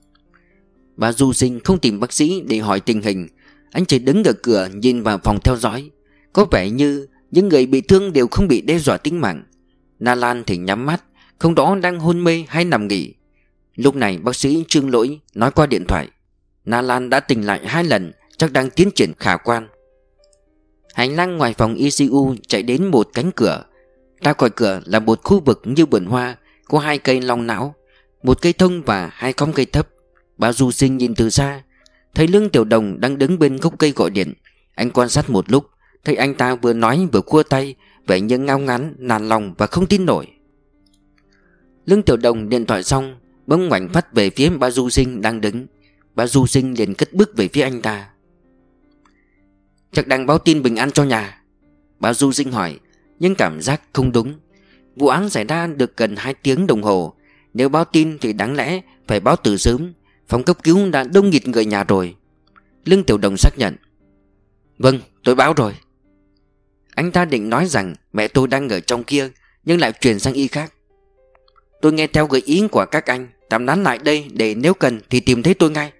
Bà Du Sinh không tìm bác sĩ để hỏi tình hình. Anh chỉ đứng ở cửa nhìn vào phòng theo dõi. Có vẻ như những người bị thương đều không bị đe dọa tính mạng. Na Lan thì nhắm mắt, không đó đang hôn mê hay nằm nghỉ. Lúc này bác sĩ Trương Lỗi nói qua điện thoại: Na Lan đã tỉnh lại 2 lần, chắc đang tiến triển khả quan. Hành lang ngoài phòng ICU chạy đến một cánh cửa. Ra khỏi cửa là một khu vực như vườn hoa, có 2 cây long não, 1 cây thông và 2 khóm cây thấp. Bà Du Sinh nhìn từ xa, thấy Lương Tiểu Đồng đang đứng bên gốc cây gọi điện. Anh quan sát một lúc, thấy anh ta vừa nói vừa khua tay, vẻ như ngao ngán, nản lòng và không tin nổi. Lương Tiểu Đồng điện thoại xong, bỗng ngoảnh phát về phía bà Du Sinh đang đứng. Bà Du Sinh liền cất bước về phía anh ta. Chắc đang báo tin bình an cho nhà, bà Du Sinh hỏi, nhưng cảm giác không đúng. Vụ án xảy ra được gần 2 tiếng đồng hồ. Nếu báo tin thì đáng lẽ phải báo từ sớm. Phòng cấp cứu đã đông nghịt người nhà rồi. Lương Tiểu Đồng xác nhận. Vâng, tôi báo rồi. Anh ta định nói rằng mẹ tôi đang ở trong kia, nhưng lại chuyển sang y khác. Tôi nghe theo gợi ý của các anh, tạm nán lại đây để nếu cần thì tìm thấy tôi ngay.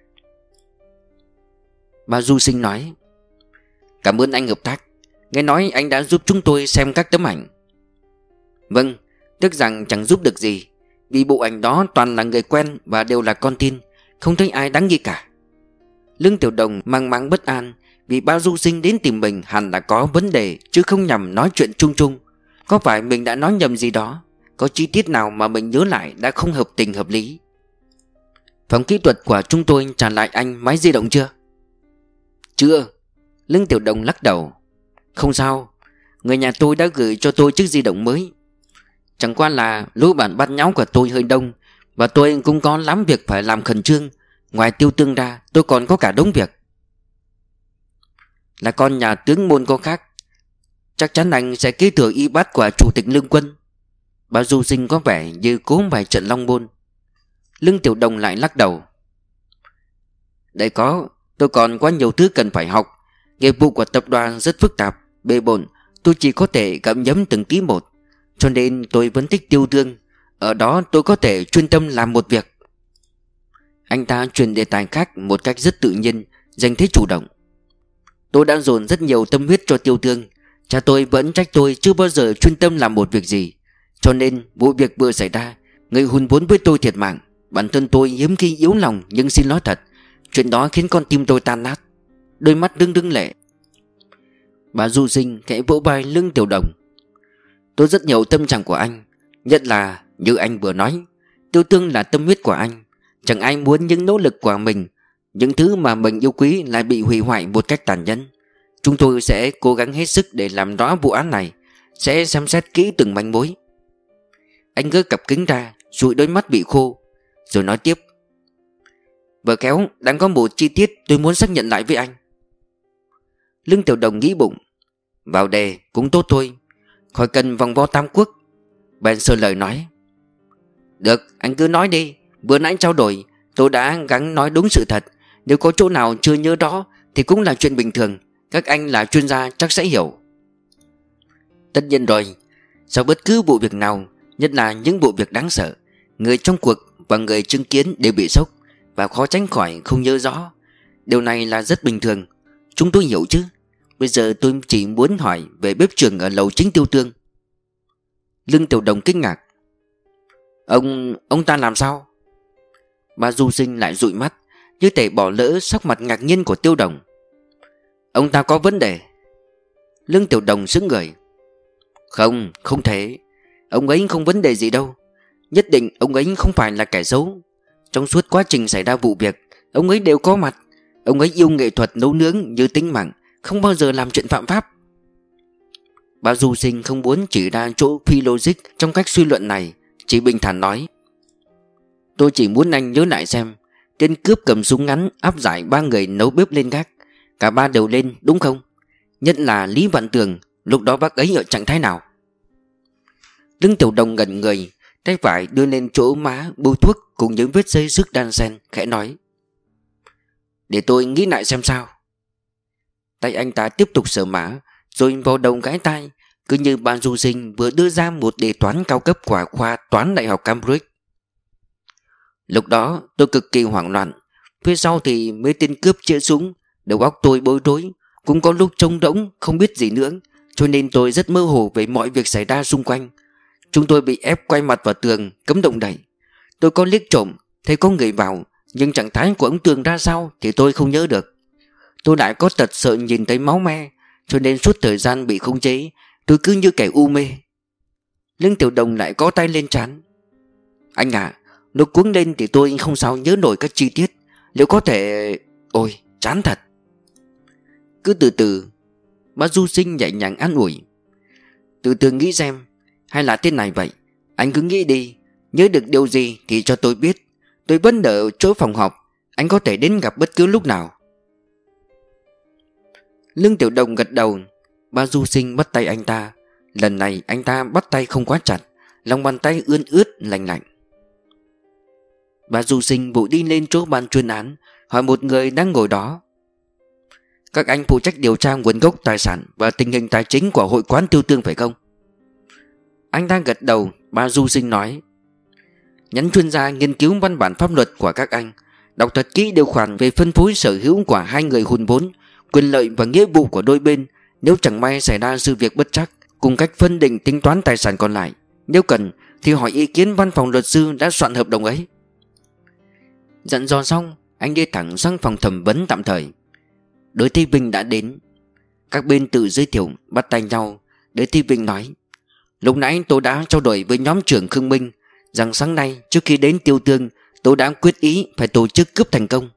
Bà Du Sinh nói. Cảm ơn anh hợp tác. Nghe nói anh đã giúp chúng tôi xem các tấm ảnh. Vâng, tiếc rằng chẳng giúp được gì, vì bộ ảnh đó toàn là người quen và đều là con tin, không thấy ai đáng nghi cả. Lương Tiểu Đồng mang máng bất an, vì bà Du Sinh đến tìm mình hẳn là có vấn đề, chứ không nhằm nói chuyện chung chung. Có phải mình đã nói nhầm gì đó? Có chi tiết nào mà mình nhớ lại đã không hợp tình hợp lý? Phòng kỹ thuật của chúng tôi trả lại anh máy di động chưa? Chưa. Lương Tiểu Đồng lắc đầu. Không sao, người nhà tôi đã gửi cho tôi chiếc di động mới. Chẳng qua là lũ bạn bắt nháo của tôi hơi đông, và tôi cũng có lắm việc phải làm khẩn trương. Ngoài Tiêu Tương ra, tôi còn có cả đống việc. Là con nhà tướng môn có khác, chắc chắn anh sẽ kế thừa y bát của chủ tịch Lương Quân. Bà Du Sinh có vẻ như cố vài trận long môn. Lương Tiểu Đồng lại lắc đầu. Đây có, tôi còn quá nhiều thứ cần phải học. Nghiệp vụ của tập đoàn rất phức tạp, bề bộn, tôi chỉ có thể gặm nhấm từng tí một. Cho nên tôi vẫn thích Tiêu Tương. Ở đó tôi có thể chuyên tâm làm một việc. Anh ta chuyển đề tài khác một cách rất tự nhiên, giành thế chủ động. Tôi đã dồn rất nhiều tâm huyết cho Tiêu Tương. Cha tôi vẫn trách tôi chưa bao giờ chuyên tâm làm một việc gì. Cho nên vụ việc vừa xảy ra, người hùn vốn với tôi thiệt mạng. Bản thân tôi hiếm khi yếu lòng, nhưng xin nói thật, chuyện đó khiến con tim tôi tan nát. Đôi mắt rưng rưng lệ. Bà Du Sinh khẽ vỗ vai Lương Tiểu Đồng. Tôi rất nhiều tâm trạng của anh, nhất là như anh vừa nói, Tiêu Tương là tâm huyết của anh. Chẳng ai muốn những nỗ lực của mình, những thứ mà mình yêu quý lại bị hủy hoại một cách tàn nhẫn. Chúng tôi sẽ cố gắng hết sức để làm rõ vụ án này, sẽ xem xét kỹ từng manh mối. Anh gỡ cặp kính ra, dụi đôi mắt bị khô, rồi nói tiếp. Vừa khéo đang có một chi tiết tôi muốn xác nhận lại với anh. Lương Tiểu Đồng nghĩ bụng. Vào đề cũng tốt thôi, khỏi cần vòng vo tam quốc. Bèn sơ lời nói. Được, anh cứ nói đi. Vừa nãy trao đổi, tôi đã gắng nói đúng sự thật. Nếu có chỗ nào chưa nhớ rõ thì cũng là chuyện bình thường. Các anh là chuyên gia chắc sẽ hiểu. Tất nhiên rồi. Sau bất cứ vụ việc nào, nhất là những vụ việc đáng sợ, người trong cuộc và người chứng kiến đều bị sốc và khó tránh khỏi không nhớ rõ. Điều này là rất bình thường. Chúng tôi hiểu chứ. Bây giờ tôi chỉ muốn hỏi về bếp trưởng ở lầu chính Tiêu Tương. Lương Tiểu Đồng kinh ngạc. Ông ta làm sao? Bà Du Sinh lại dụi mắt, như thể bỏ lỡ sắc mặt ngạc nhiên của Tiêu Đồng. Ông ta có vấn đề. Lương Tiểu Đồng sững người. Không thể. Ông ấy không vấn đề gì đâu. Nhất định ông ấy không phải là kẻ xấu. Trong suốt quá trình xảy ra vụ việc, ông ấy đều có mặt. Ông ấy yêu nghệ thuật nấu nướng như tính mạng, không bao giờ làm chuyện phạm pháp. Bà Du Sinh không muốn chỉ ra chỗ phi logic trong cách suy luận này, chỉ bình thản nói. Tôi chỉ muốn anh nhớ lại xem, tên cướp cầm súng ngắn áp giải 3 người nấu bếp lên gác. Cả 3 đều lên, đúng không? Nhất là Lý Vạn Tường, lúc đó bác ấy ở trạng thái nào? Lương Tiểu Đồng ngẩn người, tay phải đưa lên chỗ má bôi thuốc cùng những vết dây sức đan xen, khẽ nói. Để tôi nghĩ lại xem sao. Tay anh ta tiếp tục sờ má, rồi vào đầu gãi tai, cứ như bà Du Sinh vừa đưa ra một đề toán cao cấp của khoa toán đại học Cambridge. Lúc đó tôi cực kỳ hoảng loạn. Phía sau thì mấy tên cướp chĩa súng, đầu óc tôi bối rối, cũng có lúc trống rỗng không biết gì nữa, cho nên tôi rất mơ hồ về mọi việc xảy ra xung quanh. Chúng tôi bị ép quay mặt vào tường, cấm động đậy. Tôi có liếc trộm, thấy có người vào, nhưng trạng thái của ông Tường ra sao thì tôi không nhớ được. Tôi lại có tật sợ nhìn thấy máu me, cho nên suốt thời gian bị khống chế, tôi cứ như kẻ u mê. Lương Tiểu Đồng lại có tay lên trán. Anh à, nó cuống lên thì tôi không sao nhớ nổi các chi tiết. Liệu có thể... Ôi, chán thật. Cứ từ từ. Bác Du Sinh nhẹ nhàng an ủi. Từ từ nghĩ xem. Hay là thế này vậy, anh cứ nghĩ đi. Nhớ được điều gì thì cho tôi biết. Tôi vẫn ở chỗ phòng họp. Anh có thể đến gặp bất cứ lúc nào. Lương Tiểu Đồng gật đầu. Bác Du Sinh bắt tay anh ta. Lần này anh ta bắt tay không quá chặt, lòng bàn tay ươn ướt lạnh lạnh. Bà Du Sinh vội đi lên chỗ ban chuyên án, hỏi một người đang ngồi đó. Các anh phụ trách điều tra nguồn gốc tài sản và tình hình tài chính của hội quán Tiêu Tương phải không? Anh ta gật đầu. Bà Du Sinh nói, nhắn chuyên gia nghiên cứu văn bản pháp luật của các anh, đọc thật kỹ điều khoản về phân phối sở hữu của hai người hùn vốn, quyền lợi và nghĩa vụ của đôi bên nếu chẳng may xảy ra sự việc bất trắc, cùng cách phân định tính toán tài sản còn lại. Nếu cần thì hỏi ý kiến văn phòng luật sư đã soạn hợp đồng ấy. Dặn dò xong, anh đi thẳng sang phòng thẩm vấn tạm thời. Đới Thi Vinh đã đến. Các bên tự giới thiệu, bắt tay nhau. Đới Thi Vinh nói, lúc nãy tôi đã trao đổi với nhóm trưởng Khương Minh rằng sáng nay trước khi đến Tiêu Tương, tôi đã quyết ý phải tổ chức cướp thành công.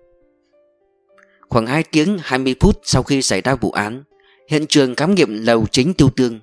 Khoảng 2 tiếng 20 phút sau khi xảy ra vụ án, hiện trường khám nghiệm lầu chính Tiêu Tương.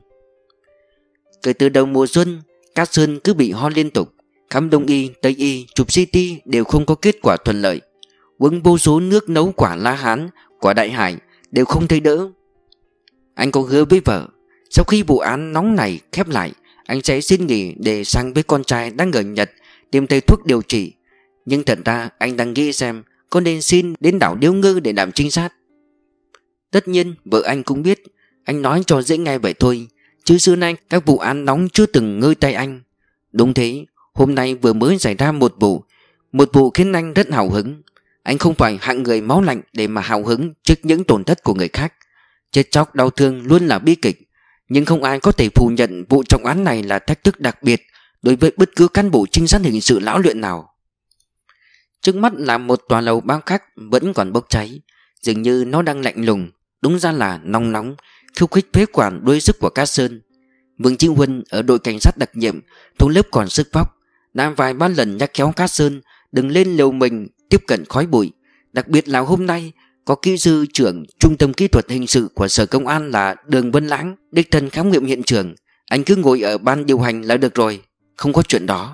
Kể từ đầu mùa xuân, Cát Sơn cứ bị ho liên tục. Khám Đông y, Tây y, chụp CT đều không có kết quả thuận lợi. Uống vô số nước nấu quả La Hán, quả Đại Hải đều không thấy đỡ. Anh có hứa với vợ, sau khi vụ án nóng này khép lại, anh sẽ xin nghỉ để sang với con trai đang ở Nhật tìm thầy thuốc điều trị. Nhưng thật ra anh đang nghĩ xem có nên xin đến đảo Điếu Ngư để làm trinh sát. Tất nhiên vợ anh cũng biết. Anh nói cho dễ nghe vậy thôi, chứ xưa nay các vụ án nóng chưa từng ngơi tay anh. Đúng thế, hôm nay vừa mới xảy ra một vụ khiến anh rất hào hứng. Anh không phải hạng người máu lạnh để mà hào hứng trước những tổn thất của người khác. Chết chóc đau thương luôn là bi kịch, nhưng không ai có thể phủ nhận vụ trọng án này là thách thức đặc biệt đối với bất cứ cán bộ trinh sát hình sự lão luyện nào. Trước mắt là một tòa lầu bao khách vẫn còn bốc cháy, dường như nó đang lạnh lùng, đúng ra là nóng nóng, khiêu khích phế quản đuôi sức của Cát Sơn. Vương Chí Huân ở đội cảnh sát đặc nhiệm thuộc lớp còn sức vóc, đã vài ba lần nhắc khéo Cát Sơn đừng lên liều mình tiếp cận khói bụi. Đặc biệt là hôm nay có kỹ sư trưởng trung tâm kỹ thuật hình sự của sở công an là Đường Vân Lãng đích thân khám nghiệm hiện trường. Anh cứ ngồi ở ban điều hành là được rồi, không có chuyện đó.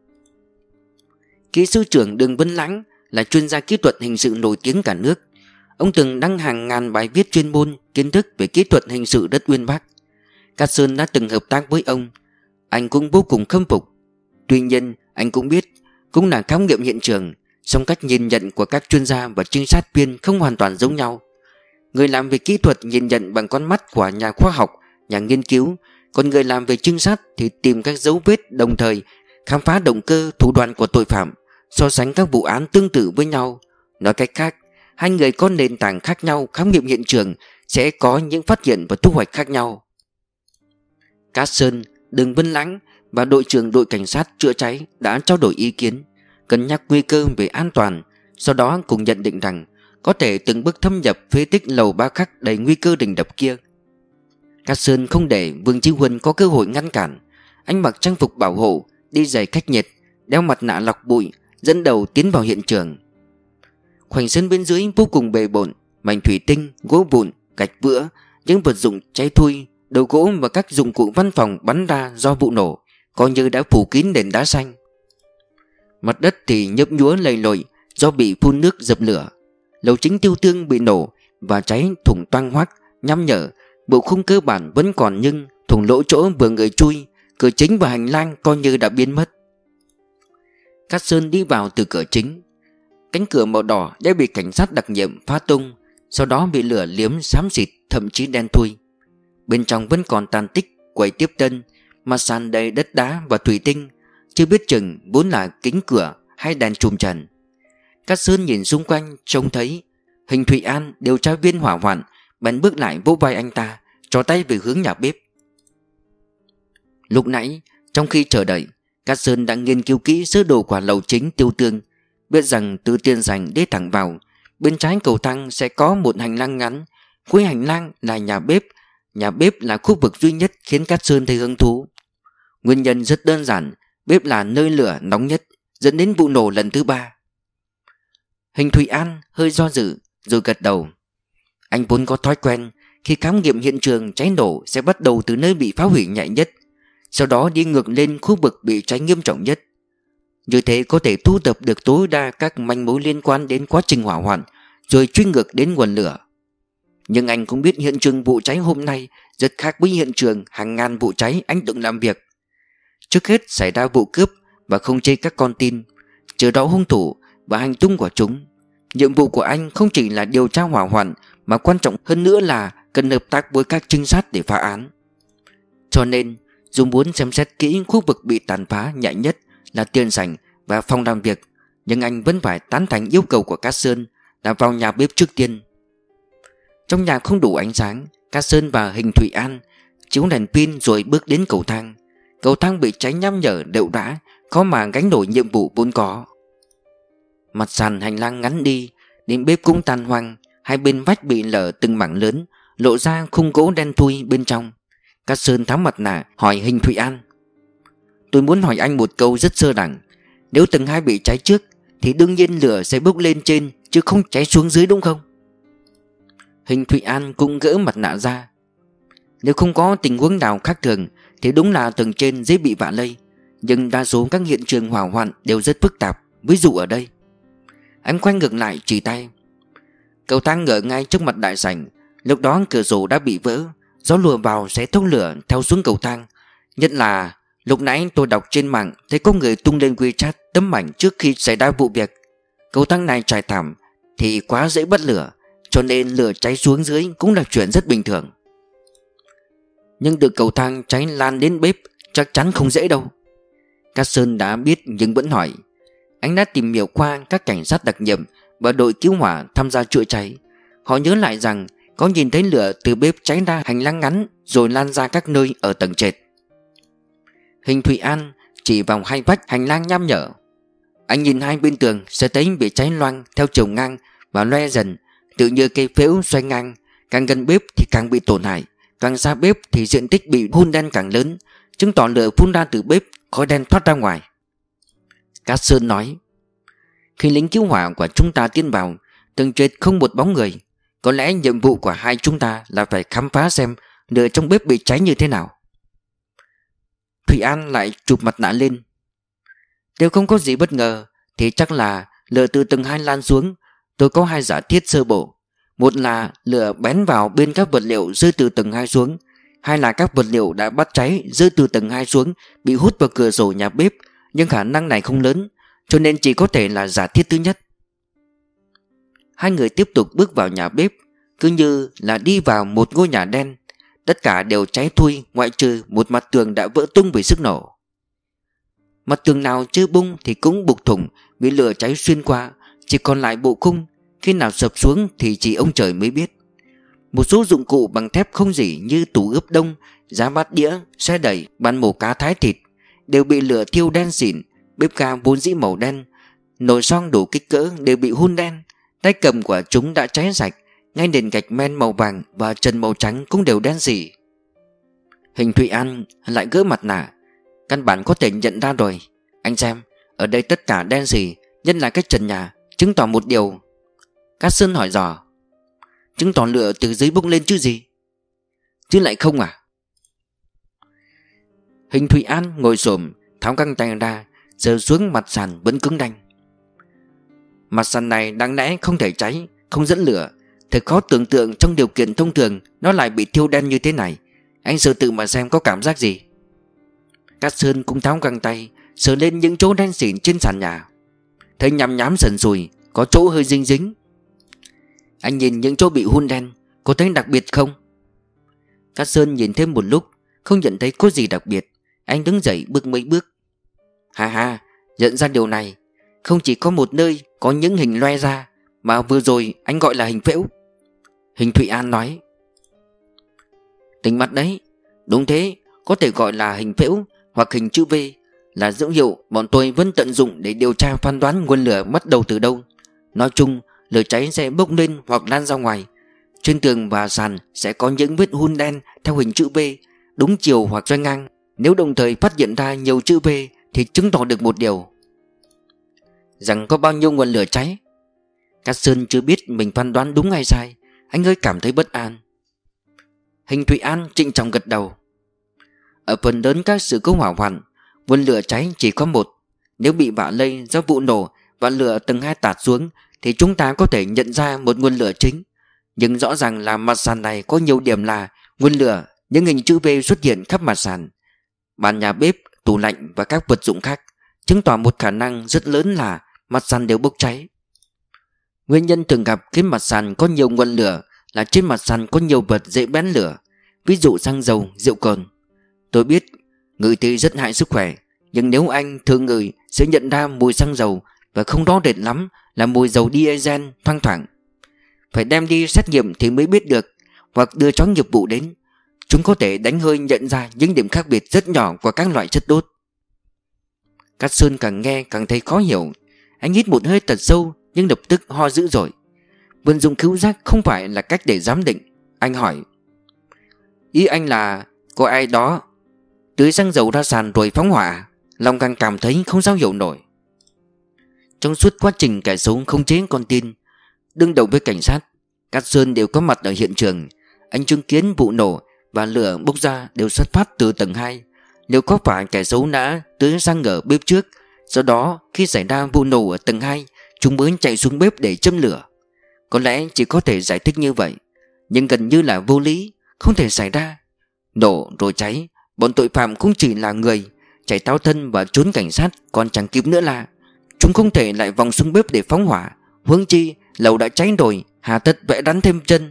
Kỹ sư trưởng Đường Vân Lãng là chuyên gia kỹ thuật hình sự nổi tiếng cả nước. Ông từng đăng hàng ngàn bài viết chuyên môn, kiến thức về kỹ thuật hình sự rất uyên bác. Cát Sơn đã từng hợp tác với ông, anh cũng vô cùng khâm phục. Tuy nhiên anh cũng biết, cũng là khám nghiệm hiện trường, song cách nhìn nhận của các chuyên gia và trinh sát viên không hoàn toàn giống nhau. Người làm về kỹ thuật nhìn nhận bằng con mắt của nhà khoa học, nhà nghiên cứu, còn người làm về trinh sát thì tìm các dấu vết, đồng thời khám phá động cơ, thủ đoạn của tội phạm, so sánh các vụ án tương tự với nhau. Nói cách khác, hai người có nền tảng khác nhau khám nghiệm hiện trường sẽ có những phát hiện và thu hoạch khác nhau. Cát Sơn, Đường Vân Lãng và đội trưởng đội cảnh sát chữa cháy đã trao đổi ý kiến, cân nhắc nguy cơ về an toàn, sau đó cùng nhận định rằng có thể từng bước thâm nhập phế tích lầu ba khắc đầy nguy cơ đình đập kia. Cát Sơn không để Vương Chí Huân có cơ hội ngăn cản. Anh mặc trang phục bảo hộ, đi giày cách nhiệt, đeo mặt nạ lọc bụi, dẫn đầu tiến vào hiện trường. Khoảnh sân bên dưới vô cùng bề bộn, mảnh thủy tinh, gỗ vụn, gạch vữa, những vật dụng cháy thui, đồ gỗ và các dụng cụ văn phòng bắn ra do vụ nổ, coi như đã phủ kín nền đá xanh. Mặt đất thì nhấp nhúa lầy lội do bị phun nước dập lửa. Lầu chính Tiêu Tương bị nổ và cháy thủng toang hoác, nham nhở. Bộ khung cơ bản vẫn còn nhưng thủng lỗ chỗ vừa người chui, cửa chính và hành lang coi như đã biến mất. Cát Sơn đi vào từ cửa chính. Cánh cửa màu đỏ đã bị cảnh sát đặc nhiệm phá tung, sau đó bị lửa liếm xám xịt, thậm chí đen thui. Bên trong vẫn còn tàn tích quầy tiếp tân, mặt sàn đầy đất đá và thủy tinh, chưa biết chừng vốn là kính cửa hay đèn chùm trần. Cát Sơn nhìn xung quanh trông thấy Hình Thụy An, điều tra viên hỏa hoạn, bèn bước lại vỗ vai anh ta, trỏ tay về hướng nhà bếp. Lúc nãy Trong khi chờ đợi, Cát Sơn đã nghiên cứu kỹ sơ đồ của lầu chính Tiêu Tương, biết rằng từ tiền sảnh đi thẳng vào, bên trái cầu thang sẽ có một hành lang ngắn, cuối hành lang là nhà bếp. Nhà bếp là khu vực duy nhất khiến Cát Sơn thấy hứng thú. Nguyên nhân rất đơn giản, bếp là nơi lửa nóng nhất, dẫn đến vụ nổ lần thứ 3. Hình Thụy An hơi do dự rồi gật đầu. Anh vốn có thói quen khi khám nghiệm hiện trường cháy nổ sẽ bắt đầu từ nơi bị phá hủy nhẹ nhất, sau đó đi ngược lên khu vực bị cháy nghiêm trọng nhất. Như thế có thể thu thập được tối đa các manh mối liên quan đến quá trình hỏa hoạn, rồi truy ngược đến nguồn lửa. Nhưng anh cũng biết hiện trường vụ cháy hôm nay rất khác với hiện trường hàng ngàn vụ cháy anh từng làm việc. Trước hết xảy ra vụ cướp và không chế các con tin, chờ đó hung thủ và hành tung của chúng. Nhiệm vụ của anh không chỉ là điều tra hỏa hoạn, mà quan trọng hơn nữa là cần hợp tác với các trinh sát để phá án. Cho nên dù muốn xem xét kỹ khu vực bị tàn phá nhạy nhất là tiền sảnh và phòng làm việc, nhưng anh vẫn phải tán thành yêu cầu của Cát Sơn là vào nhà bếp trước tiên. Trong nhà không đủ ánh sáng, Cát Sơn và Hình Thụy An chiếu đèn pin rồi bước đến cầu thang. Cầu thang bị cháy nham nhở đệu đá, khó mà gánh nổi nhiệm vụ vốn có. Mặt sàn hành lang ngắn đi, đến bếp cũng tàn hoang, hai bên vách bị lở từng mảng lớn, lộ ra khung gỗ đen thui bên trong. Cát Sơn tháo mặt nạ hỏi Hình Thụy An: "Tôi muốn hỏi anh một câu rất sơ đẳng. Nếu tầng 2 bị cháy trước thì đương nhiên lửa sẽ bốc lên trên chứ không cháy xuống dưới, đúng không?" Hình Thụy An cũng gỡ mặt nạ ra. Nếu không có tình huống nào khác thường thì đúng là tầng trên dễ bị vạ lây, nhưng đa số các hiện trường hỏa hoạn đều rất phức tạp. Ví dụ ở đây, anh quay ngược lại chỉ tay. Cầu thang ở ngay trước mặt đại sảnh. Lúc đó cửa sổ đã bị vỡ, gió lùa vào sẽ thốc lửa theo xuống cầu thang. Nhất là lúc nãy tôi đọc trên mạng thấy có người tung lên WeChat tấm ảnh trước khi xảy ra vụ việc. Cầu thang này trải thảm thì quá dễ bắt lửa, cho nên lửa cháy xuống dưới cũng là chuyện rất bình thường. Nhưng từ cầu thang cháy lan đến bếp chắc chắn không dễ đâu. Cát Sơn đã biết nhưng vẫn hỏi. Anh đã tìm hiểu qua các cảnh sát đặc nhiệm và đội cứu hỏa tham gia chữa cháy. Họ nhớ lại rằng có nhìn thấy lửa từ bếp cháy ra hành lang ngắn rồi lan ra các nơi ở tầng trệt. Hình Thụy An chỉ vào hai vách hành lang nham nhở. Anh nhìn hai bên tường sẽ thấy bị cháy loang theo chiều ngang và loe dần, tự như cây phễu xoay ngang. Càng gần bếp thì càng bị tổn hại, càng xa bếp thì diện tích bị hun đen càng lớn, chứng tỏ lửa phun ra từ bếp, khói đen thoát ra ngoài. Cát Sơn nói: "Khi lính cứu hỏa của chúng ta tiến vào, tầng trệt không một bóng người. Có lẽ nhiệm vụ của hai chúng ta là phải khám phá xem lửa trong bếp bị cháy như thế nào." Thụy An lại chụp mặt nạ lên. "Nếu không có gì bất ngờ thì chắc là lửa từ tầng 2 lan xuống. Tôi có hai giả thiết sơ bộ. Một là lửa bén vào bên các vật liệu rơi từ tầng 2 xuống. Hai là các vật liệu đã bắt cháy rơi từ tầng 2 xuống bị hút vào cửa sổ nhà bếp, nhưng khả năng này không lớn, cho nên chỉ có thể là giả thiết thứ nhất." Hai người tiếp tục bước vào nhà bếp, cứ như là đi vào một ngôi nhà đen. Tất cả đều cháy thui ngoại trừ một mặt tường đã vỡ tung vì sức nổ. Mặt tường nào chưa bung thì cũng bục thủng vì lửa cháy xuyên qua, chỉ còn lại bộ khung. Khi nào sập xuống thì chỉ ông trời mới biết. Một số dụng cụ bằng thép không rỉ như tủ ướp đông, giá bát đĩa, xe đẩy, bàn mổ cá thái thịt đều bị lửa thiêu đen xỉn. Bếp ga vốn dĩ màu đen, nồi xoong đủ kích cỡ đều bị hun đen. Tay cầm của chúng đã cháy sạch, ngay nền gạch men màu vàng và trần màu trắng cũng đều đen xỉ. Hình Thụy An lại gỡ mặt nạ. "Căn bản có thể nhận ra rồi. Anh xem, ở đây tất cả đen xỉ, nhất là cái trần nhà, chứng tỏ một điều." Cát Sơn hỏi dò: "Chứng tỏ lửa từ dưới bốc lên chứ gì?" "Chứ lại không à?" Hình Thụy An ngồi xổm, tháo găng tay ra, giơ xuống mặt sàn vẫn cứng đanh. Mặt sàn này đáng lẽ không thể cháy, không dẫn lửa. Thật khó tưởng tượng trong điều kiện thông thường nó lại bị thiêu đen như thế này. Anh sờ tự mà xem có cảm giác gì. Cát Sơn cũng tháo găng tay, sờ lên những chỗ đen xỉn trên sàn nhà. Thấy nhám nhám sần sùi, có chỗ hơi dính dính. Anh nhìn những chỗ bị hun đen, có thấy đặc biệt không? Cát Sơn nhìn thêm một lúc, không nhận thấy có gì đặc biệt. Anh đứng dậy bước mấy bước. Ha, nhận ra điều này. Không chỉ có một nơi có những hình loe ra, mà vừa rồi anh gọi là hình phễu. Hình Thụy An nói: "Tỉnh mặt đấy. Đúng thế, có thể gọi là hình phễu hoặc hình chữ V là dấu hiệu bọn tôi vẫn tận dụng để điều tra phán đoán nguồn lửa bắt đầu từ đâu. Nói chung, lửa cháy sẽ bốc lên hoặc lan ra ngoài. Trên tường và sàn sẽ có những vết hun đen theo hình chữ V, đúng chiều hoặc xoay ngang. Nếu đồng thời phát hiện ra nhiều chữ V thì chứng tỏ được một điều, rằng có bao nhiêu nguồn lửa cháy. Cát Sơn chưa biết mình phán đoán đúng hay sai. Anh hơi cảm thấy bất an. Hình Thụy An trịnh trọng gật đầu. Ở phần lớn các sự cố hỏa hoạn, nguồn lửa cháy chỉ có một. Nếu bị vạ lây do vụ nổ và lửa tầng 2 tạt xuống thì chúng ta có thể nhận ra một nguồn lửa chính. Nhưng rõ ràng là mặt sàn này có nhiều điểm là nguồn lửa, những hình chữ V xuất hiện khắp mặt sàn, bàn nhà bếp, tủ lạnh và các vật dụng khác, chứng tỏ một khả năng rất lớn là mặt sàn đều bốc cháy. Nguyên nhân thường gặp khiến mặt sàn có nhiều nguồn lửa là trên mặt sàn có nhiều vật dễ bén lửa, ví dụ xăng dầu, rượu cồn. Tôi biết ngửi thì rất hại sức khỏe, nhưng nếu anh thường ngửi sẽ nhận ra mùi xăng dầu và không rõ rệt lắm là mùi dầu diesel thoang thoảng. Phải đem đi xét nghiệm thì mới biết được, hoặc đưa chó nghiệp vụ đến. Chúng có thể đánh hơi nhận ra những điểm khác biệt rất nhỏ của các loại chất đốt. Cát Sơn càng nghe càng thấy khó hiểu. Anh hít một hơi thật sâu nhưng lập tức ho dữ dội. Vận dụng khứu giác không phải là cách để giám định. Anh hỏi: ý anh là có ai đó tưới xăng dầu ra sàn rồi phóng hỏa? Lòng càng cảm thấy không sao hiểu nổi. Trong suốt quá trình kẻ xấu khống chế con tin, đương đầu với cảnh sát, Cát Sơn đều có mặt ở hiện trường. Anh chứng kiến vụ nổ và lửa bốc ra đều xuất phát từ tầng 2. Nếu có phải kẻ xấu đã tưới xăng ở bếp trước, sau đó khi xảy ra vụ nổ ở tầng 2, chúng mới chạy xuống bếp để châm lửa, có lẽ chỉ có thể giải thích như vậy. Nhưng gần như là vô lý, không thể xảy ra. Nổ rồi cháy, bọn tội phạm cũng chỉ là người, chạy táo thân và trốn cảnh sát còn chẳng kịp nữa là chúng không thể lại vòng xuống bếp để phóng hỏa. Huống chi lầu đã cháy rồi, hà tất vẽ đắn thêm chân.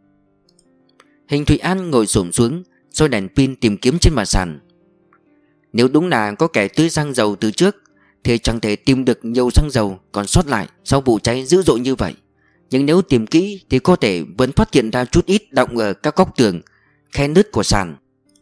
Hình Thụy An ngồi xổm xuống, soi đèn pin tìm kiếm trên mặt sàn. Nếu đúng là có kẻ tưới xăng dầu từ trước thì chẳng thể tìm được nhiều xăng dầu còn sót lại sau vụ cháy dữ dội như vậy. Nhưng nếu tìm kỹ thì có thể vẫn phát hiện ra chút ít đọng ở các góc tường, khe nứt của sàn.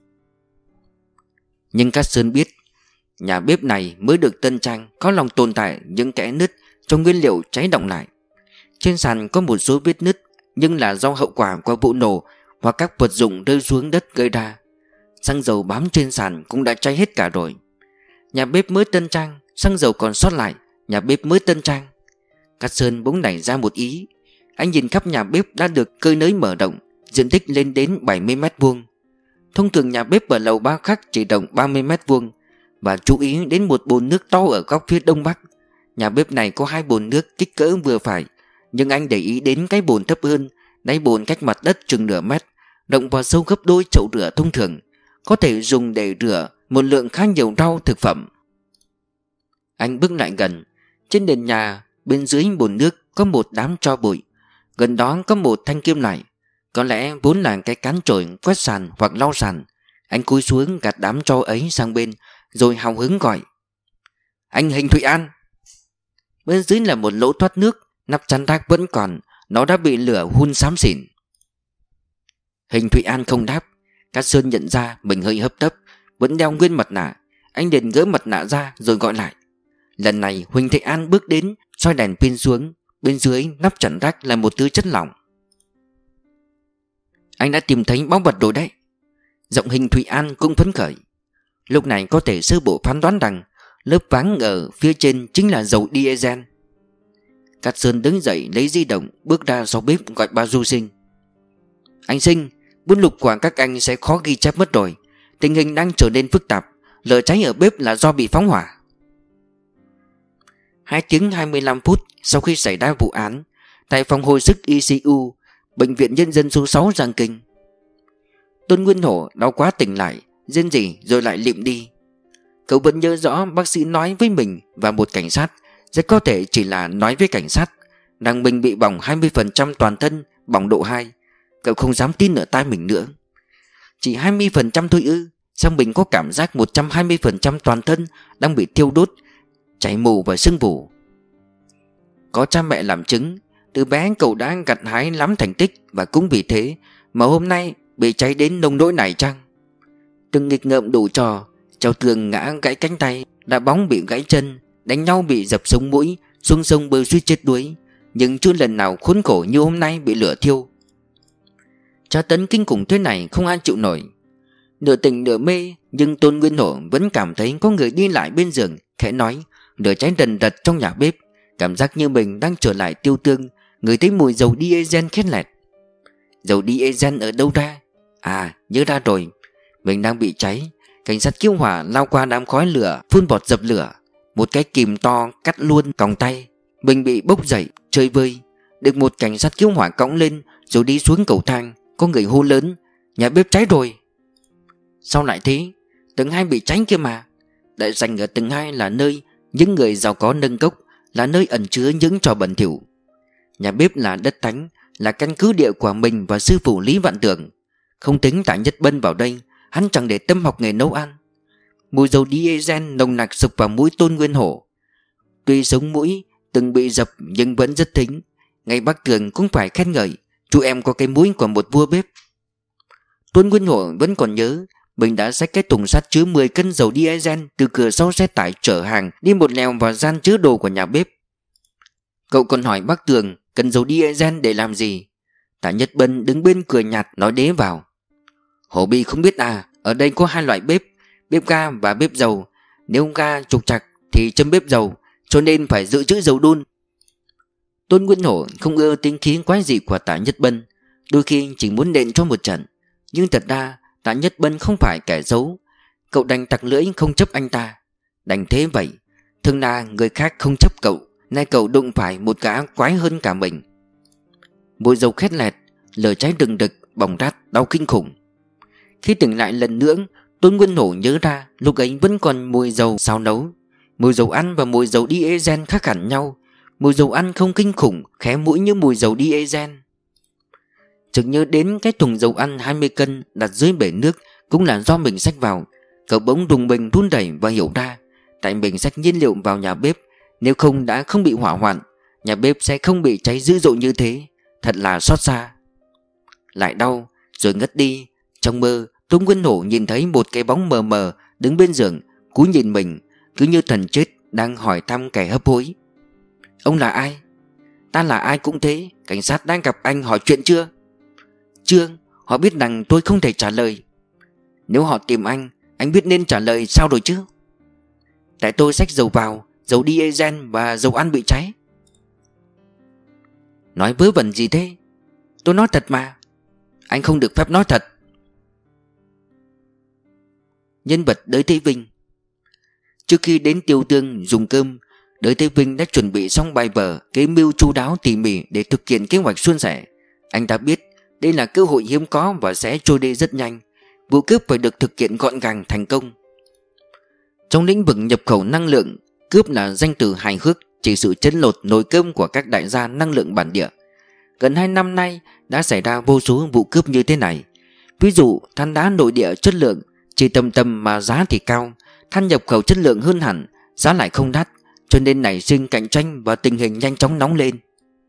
Nhưng Cát Sơn biết nhà bếp này mới được tân trang, có lòng tồn tại những kẽ nứt trong nguyên liệu cháy đọng lại. Trên sàn có một số vết nứt, nhưng là do hậu quả của vụ nổ hoặc các vật dụng rơi xuống đất gây ra. Xăng dầu bám trên sàn cũng đã cháy hết cả rồi. Nhà bếp mới tân trang, xăng dầu còn sót lại, nhà bếp mới tân trang. Cát Sơn bỗng nảy ra một ý. Anh nhìn khắp nhà bếp đã được cơi nới mở rộng, diện tích lên đến 70 m². Thông thường nhà bếp ở lầu 3 khác chỉ rộng 30 m². Và chú ý đến một bồn nước to ở góc phía đông bắc. Nhà bếp này có 2 bồn nước kích cỡ vừa phải, nhưng anh để ý đến cái bồn thấp hơn. Đáy bồn cách mặt đất chừng nửa mét, rộng và sâu gấp đôi chậu rửa thông thường, có thể dùng để rửa một lượng khá nhiều rau thực phẩm. Anh bước lại gần. Trên nền nhà bên dưới bồn nước có một đám tro bụi. Gần đó có một thanh kim loại, có lẽ vốn là cái cán chổi quét sàn hoặc lau sàn. Anh cúi xuống gạt đám tro ấy sang bên, rồi hào hứng gọi: anh Hình Thụy An. Bên dưới là một lỗ thoát nước, nắp chắn rác vẫn còn, nó đã bị lửa hun xám xỉn. Hình Thụy An không đáp. Cát Sơn nhận ra mình hơi hấp tấp, vẫn đeo nguyên mặt nạ. Anh liền gỡ mặt nạ ra rồi gọi lại. Lần này Huỳnh Thụy An bước đến, soi đèn pin xuống. Bên dưới nắp chắn rác là một thứ chất lỏng. Anh đã tìm thấy báu vật rồi đấy. Giọng Hình Thụy An cũng phấn khởi. Lúc này có thể sơ bộ phán đoán rằng lớp váng ở phía trên chính là dầu diesel. Cát Sơn đứng dậy lấy di động, bước ra sau bếp gọi bà Du Sinh. Anh Sinh, bút lục của các anh sẽ khó ghi chép mất rồi. Tình hình đang trở nên phức tạp. Lửa cháy ở bếp là do bị phóng hỏa. 2 tiếng 25 phút sau khi xảy ra vụ án, tại phòng hồi sức ICU, Bệnh viện Nhân dân số 6 Giang Kinh, Tôn Nguyên Hổ đau quá tỉnh lại, rên rỉ rồi lại lịm đi. Cậu vẫn nhớ rõ bác sĩ nói với mình và một cảnh sát, rất có thể chỉ là nói với cảnh sát, rằng mình bị bỏng 20% toàn thân, bỏng độ 2. Cậu không dám tin ở tai mình nữa. Chỉ 20% thôi ư? Sao mình có cảm giác 120% toàn thân đang bị thiêu đốt, chảy mù và sưng vù. Có cha mẹ làm chứng, từ bé cậu đã gặt hái lắm thành tích, và cũng vì thế mà hôm nay bị cháy đến nông nỗi này chăng? Từng nghịch ngợm đủ trò, trèo tường ngã gãy cánh tay, đá bóng bị gãy chân, đánh nhau bị dập sống mũi, xuống sông bơi suýt chết đuối, nhưng chưa lần nào khốn khổ như hôm nay bị lửa thiêu. Tra tấn kinh khủng thế này không ai chịu nổi. Nửa tỉnh nửa mê, nhưng Tôn Nguyên Hổ vẫn cảm thấy có người đi lại bên giường, khẽ nói, nửa cháy đần đật trong nhà bếp, cảm giác như mình đang trở lại Tiêu Tương, ngửi thấy mùi dầu diesel khét lẹt. Dầu diesel ở đâu ra? À, nhớ ra rồi, mình đang bị cháy. Cảnh sát cứu hỏa lao qua đám khói lửa, phun bọt dập lửa. Một cái kìm to cắt luôn còng tay. Mình bị bốc dậy, chơi vơi. Được một cảnh sát cứu hỏa cõng lên, rồi đi xuống cầu thang. Có người hô lớn, nhà bếp cháy rồi. Sao lại thế? Tầng 2 bị cháy kia mà. Đại sảnh ở tầng 2 là nơi những người giàu có nâng cốc, là nơi ẩn chứa những trò bẩn thỉu. Nhà bếp là đất thánh, là căn cứ địa của mình và sư phụ Lý Vạn Tường. Không tính Tạ Nhất Bân vào đây, hắn chẳng để tâm học nghề nấu ăn. Mùi dầu diesel nồng nặc sộc vào mũi Tôn Nguyên Hổ. Tuy sống mũi từng bị dập nhưng vẫn rất thính. Ngay bác Tường cũng phải khen ngợi, chú em có cái mũi của một vua bếp. Tôn Nguyên Hổ vẫn còn nhớ mình đã xách cái thùng sắt chứa 10 cân dầu diesel từ cửa sau xe tải chở hàng đi một lèo vào gian chứa đồ của nhà bếp. Cậu còn hỏi bác Tường cần dầu diesel để làm gì. Tạ Nhất Bân đứng bên cười nhạt nói đế vào, Hổ Bi không biết à, ở đây có 2 loại bếp, bếp ga và bếp dầu. Nếu ga trục trặc thì châm bếp dầu, cho nên phải dự trữ dầu đun. Tôn Nguyên Hổ không ưa tính khí quái dị của Tạ Nhất Bân, đôi khi chỉ muốn nện cho một trận. Nhưng thật ra Tạ Nhất Bân không phải kẻ xấu. Cậu đành tặc lưỡi không chấp anh ta. Đành thế vậy, thường là người khác không chấp cậu, nay cậu đụng phải một gã quái hơn cả mình. Mùi dầu khét lẹt, lửa cháy đừng đực, bỏng rát, đau kinh khủng. Khi tỉnh lại lần nữa, Tôn Nguyên Hổ nhớ ra lúc ấy vẫn còn mùi dầu xào nấu. Mùi dầu ăn và mùi dầu diesel khác hẳn nhau. Mùi dầu ăn không kinh khủng, khé mũi như mùi dầu diesel. Chợt nhớ đến cái thùng dầu ăn 20 cân đặt dưới bể nước cũng là do mình xách vào. Cậu bỗng đùng mình run đẩy và hiểu ra, tại mình xách nhiên liệu vào nhà bếp, nếu không đã không bị hỏa hoạn, nhà bếp sẽ không bị cháy dữ dội như thế. Thật là xót xa. Lại đau rồi ngất đi. Trong mơ, Tôn Nguyên Hổ nhìn thấy một cái bóng mờ mờ đứng bên giường, cúi nhìn mình, cứ như thần chết đang hỏi thăm kẻ hấp hối. Ông là ai? Ta là ai cũng thế. Cảnh sát đang gặp anh hỏi chuyện chưa? Chưa. Họ biết rằng tôi không thể trả lời. Nếu họ tìm anh biết nên trả lời sao rồi chứ? Tại tôi xách dầu vào, dầu diesel và dầu ăn bị cháy. Nói vớ vẩn gì thế? Tôi nói thật mà. Anh không được phép nói thật. Nhân vật Đới Thế Vinh. Trước khi đến Tiêu Tương dùng cơm, Đới Thế Vinh đã chuẩn bị xong bài vở, kế mưu chu đáo tỉ mỉ để thực hiện kế hoạch suôn sẻ. Anh ta biết đây là cơ hội hiếm có và sẽ trôi đi rất nhanh. Vụ cướp phải được thực hiện gọn gàng thành công. Trong lĩnh vực nhập khẩu năng lượng, cướp là danh từ hài hước, chỉ sự chấn lột nồi cơm của các đại gia năng lượng bản địa. Gần 2 năm nay đã xảy ra vô số vụ cướp như thế này. Ví dụ than đá nội địa chất lượng chỉ tầm tầm mà giá thì cao, than nhập khẩu chất lượng hơn hẳn, giá lại không đắt, cho nên nảy sinh cạnh tranh và tình hình nhanh chóng nóng lên.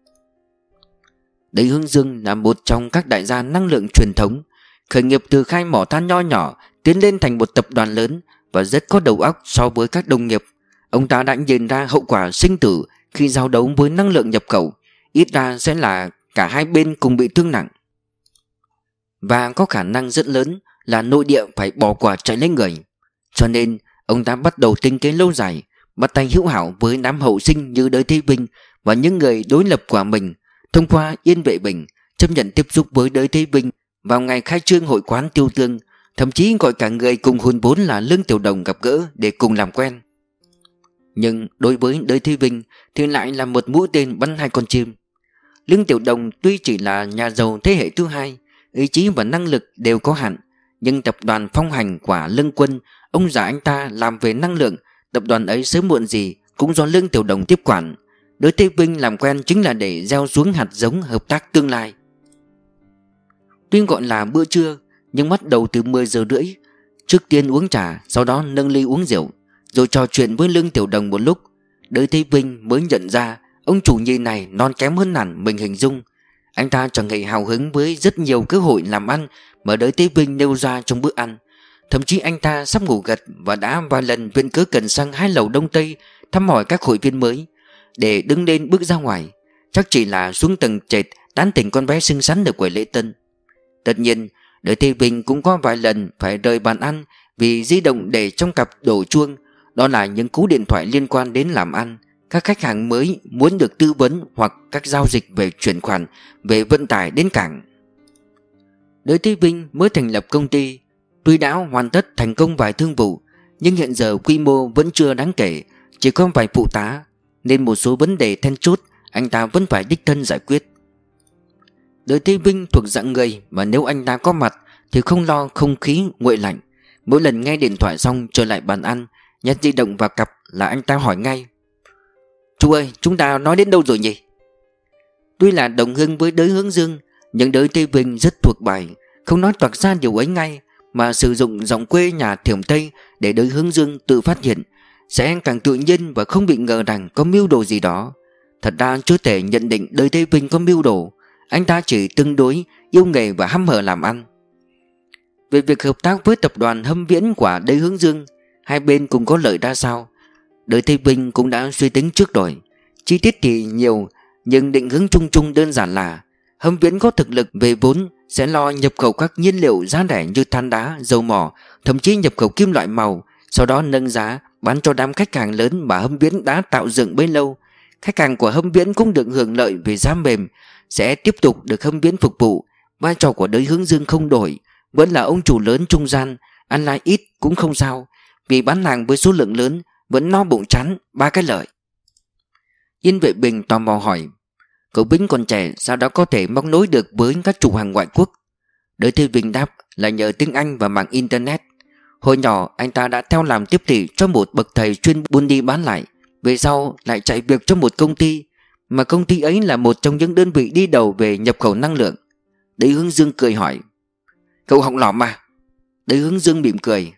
Đới Hướng Dương là một trong các đại gia năng lượng truyền thống, khởi nghiệp từ khai mỏ than nho nhỏ tiến lên thành một tập đoàn lớn và rất có đầu óc so với các đồng nghiệp. Ông ta đã nhìn ra hậu quả sinh tử khi giao đấu với năng lượng nhập khẩu, ít ra sẽ là cả hai bên cùng bị thương nặng. Và có khả năng rất lớn là nội địa phải bỏ quả chạy lấy người. Cho nên ông ta bắt đầu tính kế lâu dài, bắt tay hữu hảo với đám hậu sinh như Đới Thế Vinh và những người đối lập của mình. Thông qua Yên Vệ Bình chấp nhận tiếp xúc với Đới Thế Vinh vào ngày khai trương hội quán Tiêu Tương, thậm chí gọi cả người cùng hùn vốn là Lương Tiểu Đồng gặp gỡ để cùng làm quen. Nhưng đối với Đới Thế Vinh thì lại là một mũi tên bắn 2 con chim. Lương Tiểu Đồng tuy chỉ là nhà giàu thế hệ thứ 2, ý chí và năng lực đều có hạn, nhưng tập đoàn phong hành của Lương Quân, ông già anh ta làm về năng lượng, tập đoàn ấy sớm muộn gì cũng do Lương Tiểu Đồng tiếp quản. Đới Thế Vinh làm quen chính là để gieo xuống hạt giống hợp tác tương lai. Tuy gọi là bữa trưa, nhưng bắt đầu từ 10 giờ rưỡi. Trước tiên uống trà, sau đó nâng ly uống rượu, rồi trò chuyện với Lương Tiểu Đồng một lúc. Đới Thế Vinh mới nhận ra ông chủ nhi này non kém hơn hẳn mình hình dung. Anh ta chẳng hề hào hứng với rất nhiều cơ hội làm ăn mà Đới Thế Vinh nêu ra trong bữa ăn. Thậm chí anh ta sắp ngủ gật và đã vài lần viện cớ cần sang 2 lầu Đông Tây thăm hỏi các hội viên mới, để đứng lên bước ra ngoài. Chắc chỉ là xuống tầng trệt tán tỉnh con bé xinh xắn ở quầy lễ tân. Tất nhiên, Đới Thế Vinh cũng có vài lần phải rời bàn ăn vì di động để trong cặp đổ chuông. Đó là những cú điện thoại liên quan đến làm ăn, các khách hàng mới muốn được tư vấn hoặc các giao dịch về chuyển khoản, về vận tải đến cảng. Đới Thế Vinh mới thành lập công ty, tuy đã hoàn tất thành công vài thương vụ, nhưng hiện giờ quy mô vẫn chưa đáng kể, chỉ có vài phụ tá, nên một số vấn đề then chốt anh ta vẫn phải đích thân giải quyết. Đới Thế Vinh thuộc dạng người mà nếu anh ta có mặt thì không lo không khí nguội lạnh. Mỗi lần nghe điện thoại xong trở lại bàn ăn, nhét di động vào cặp là anh ta hỏi ngay: "Chú ơi, chúng ta nói đến đâu rồi nhỉ?" Tuy là đồng hương với Đới Hướng Dương, nhưng Đới Thế Vinh rất thuộc bài, không nói toạc ra điều ấy ngay, mà sử dụng giọng quê nhà Thiểm Tây để Đới Hướng Dương tự phát hiện, sẽ càng tự nhiên và không bị ngờ rằng có mưu đồ gì đó. Thật ra chưa thể nhận định Đới Thế Vinh có mưu đồ, anh ta chỉ tương đối yêu nghề và hăm hở làm ăn. Về việc hợp tác với tập đoàn Hâm Viễn của Đới Hướng Dương, hai bên cùng có lợi ra sao, Đới Thế Vinh cũng đã suy tính trước rồi. Chi tiết thì nhiều, nhưng định hướng chung chung đơn giản là Hâm Viễn có thực lực về vốn, sẽ lo nhập khẩu các nhiên liệu giá rẻ như than đá, dầu mỏ, thậm chí nhập khẩu kim loại màu, sau đó nâng giá bán cho đám khách hàng lớn mà Hâm Viễn đã tạo dựng bấy lâu. Khách hàng của Hâm Viễn cũng được hưởng lợi về giá mềm, sẽ tiếp tục được Hâm Viễn phục vụ. Vai trò của Đới Hướng Dương không đổi, vẫn là ông chủ lớn trung gian, ăn lại ít cũng không sao, vì bán hàng với số lượng lớn vẫn no bụng chán, ba cái lợi. Yên Vệ Bình tò mò hỏi: "Cậu Bính còn trẻ, sao đã có thể móc nối được với các chủ hàng ngoại quốc?" Đới Thế Vinh đáp là nhờ tiếng Anh và mạng internet. Hồi nhỏ anh ta đã theo làm tiếp thị cho một bậc thầy chuyên buôn đi bán lại, về sau lại chạy việc cho một công ty, mà công ty ấy là một trong những đơn vị đi đầu về nhập khẩu năng lượng. Đới Hướng Dương cười hỏi: "Cậu học lỏm mà?" Đới Hướng Dương mỉm cười: